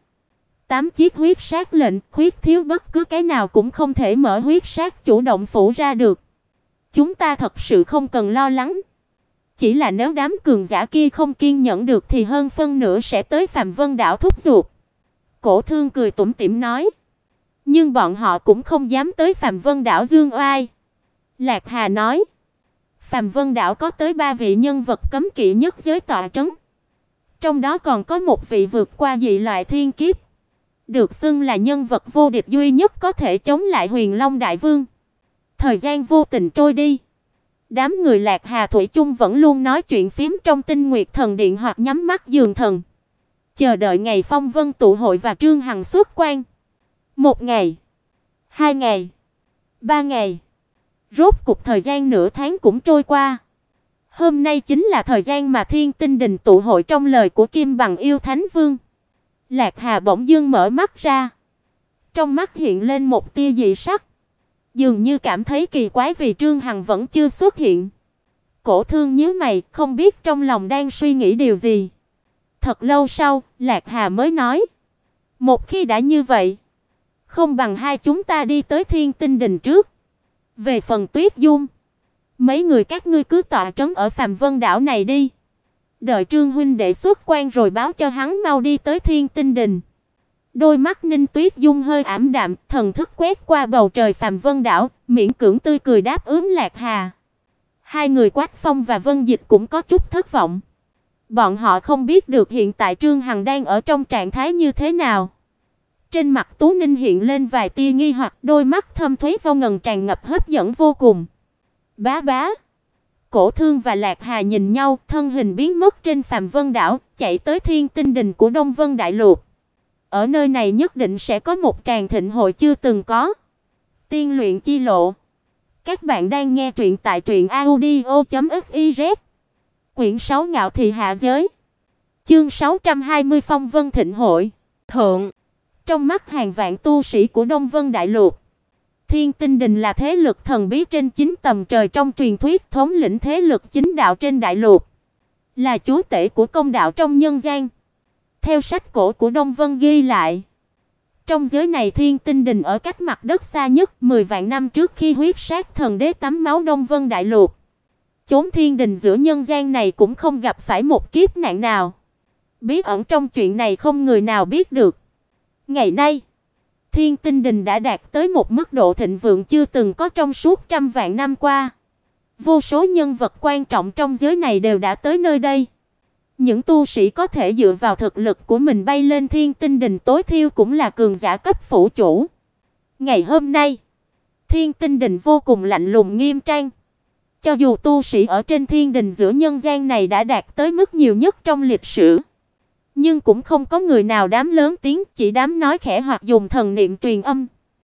8 chiếc huyết sát lệnh, khuyết thiếu bất cứ cái nào cũng không thể mở huyết sát chủ động phủ ra được. Chúng ta thật sự không cần lo lắng. Chỉ là nếu đám cường giả kia không kiên nhẫn được thì hơn phân nửa sẽ tới Phạm Vân đảo thúc giục. Cổ Thương cười tủm tỉm nói. Nhưng bọn họ cũng không dám tới Phạm Vân đảo dương oai. Lạc Hà nói. Phạm Vân đảo có tới 3 vị nhân vật cấm kỵ nhất giới tọa trấn. Trong đó còn có một vị vượt qua dị loại thiên kiếp, được xưng là nhân vật vô địch duy nhất có thể chống lại Huyền Long Đại Vương. Thời gian vô tình trôi đi. Đám người Lạc Hà thủy chung vẫn luôn nói chuyện phím trong Tinh Nguyệt Thần Điện hoặc nhắm mắt dường thần, chờ đợi ngày phong vân tụ hội và Trương Hằng xuất quan. 1 ngày, 2 ngày, 3 ngày, rốt cục thời gian nửa tháng cũng trôi qua. Hôm nay chính là thời gian mà Thiên Tinh Đình tụ hội trong lời của Kim Bằng Yêu Thánh Vương. Lạc Hà bỗng dưng mở mắt ra. Trong mắt hiện lên một tia dị sắc, dường như cảm thấy kỳ quái vì Trương Hằng vẫn chưa xuất hiện. Cổ Thương nhíu mày, không biết trong lòng đang suy nghĩ điều gì. Thật lâu sau, Lạc Hà mới nói. Một khi đã như vậy, không bằng hai chúng ta đi tới Thiên Tinh Đình trước. Về phần Tuyết Dung, mấy người các ngươi cứ tọa trấn ở Phạm Vân đảo này đi. Đợi Trương huynh đệ xuất quan rồi báo cho hắn mau đi tới Thiên Tinh Đình. Đôi mắt Ninh Tuyết Dung hơi ảm đạm, thần thức quét qua bầu trời Phạm Vân đảo, miễn cưỡng tươi cười đáp ứng Lạc Hà. Hai người Quách Phong và Vân Dịch cũng có chút thất vọng. Bọn họ không biết được hiện tại Trương Hằng đang ở trong trạng thái như thế nào. Trên mặt Tú Ninh hiện lên vài tia nghi hoặc, đôi mắt thâm thúy vô ngần tràn ngập hấp dẫn vô cùng. Bá bá. Cổ Thương và Lạc Hà nhìn nhau, thân hình biến mất trên Phạm Vân đảo, chạy tới Thiên Tinh Đình của Đông Vân Đại Lục. Ở nơi này nhất định sẽ có một tràng thịnh hội chưa từng có. Tiên luyện chi lộ. Các bạn đang nghe truyện tại truyệnaudio.fiz. Quyển 6 Ngạo thị hạ giới. Chương 620 Phong Vân Thịnh hội. Thượng. Trong mắt hàng vạn tu sĩ của Đông Vân Đại Lục, Thiên Tinh Đình là thế lực thần bí trên 9 tầng trời trong truyền thuyết, thống lĩnh thế lực chính đạo trên đại lục, là chúa tể của công đạo trong nhân gian. Theo sách cổ của Đông Vân ghi lại, trong giới này Thiên Tinh Đình ở cách mặt đất xa nhất, 10 vạn năm trước khi huyết sát thần đế tắm máu Đông Vân Đại Lục. Chốn thiên đình giữa nhân gian này cũng không gặp phải một kiếp nạn nào. Bí ẩn trong chuyện này không người nào biết được. Ngày nay, Thiên Tinh Đình đã đạt tới một mức độ thịnh vượng chưa từng có trong suốt trăm vạn năm qua. Vô số nhân vật quan trọng trong giới này đều đã tới nơi đây. Những tu sĩ có thể dựa vào thực lực của mình bay lên Thiên Tinh Đình tối thiểu cũng là cường giả cấp phủ chủ. Ngày hôm nay, Thiên Tinh Đình vô cùng lạnh lùng nghiêm trang. Cho dù tu sĩ ở trên thiên đình giữa nhân gian này đã đạt tới mức nhiều nhất trong lịch sử, nhưng cũng không có người nào dám lớn tiếng, chỉ dám nói khẽ hoặc dùng thần niệm truyền âm.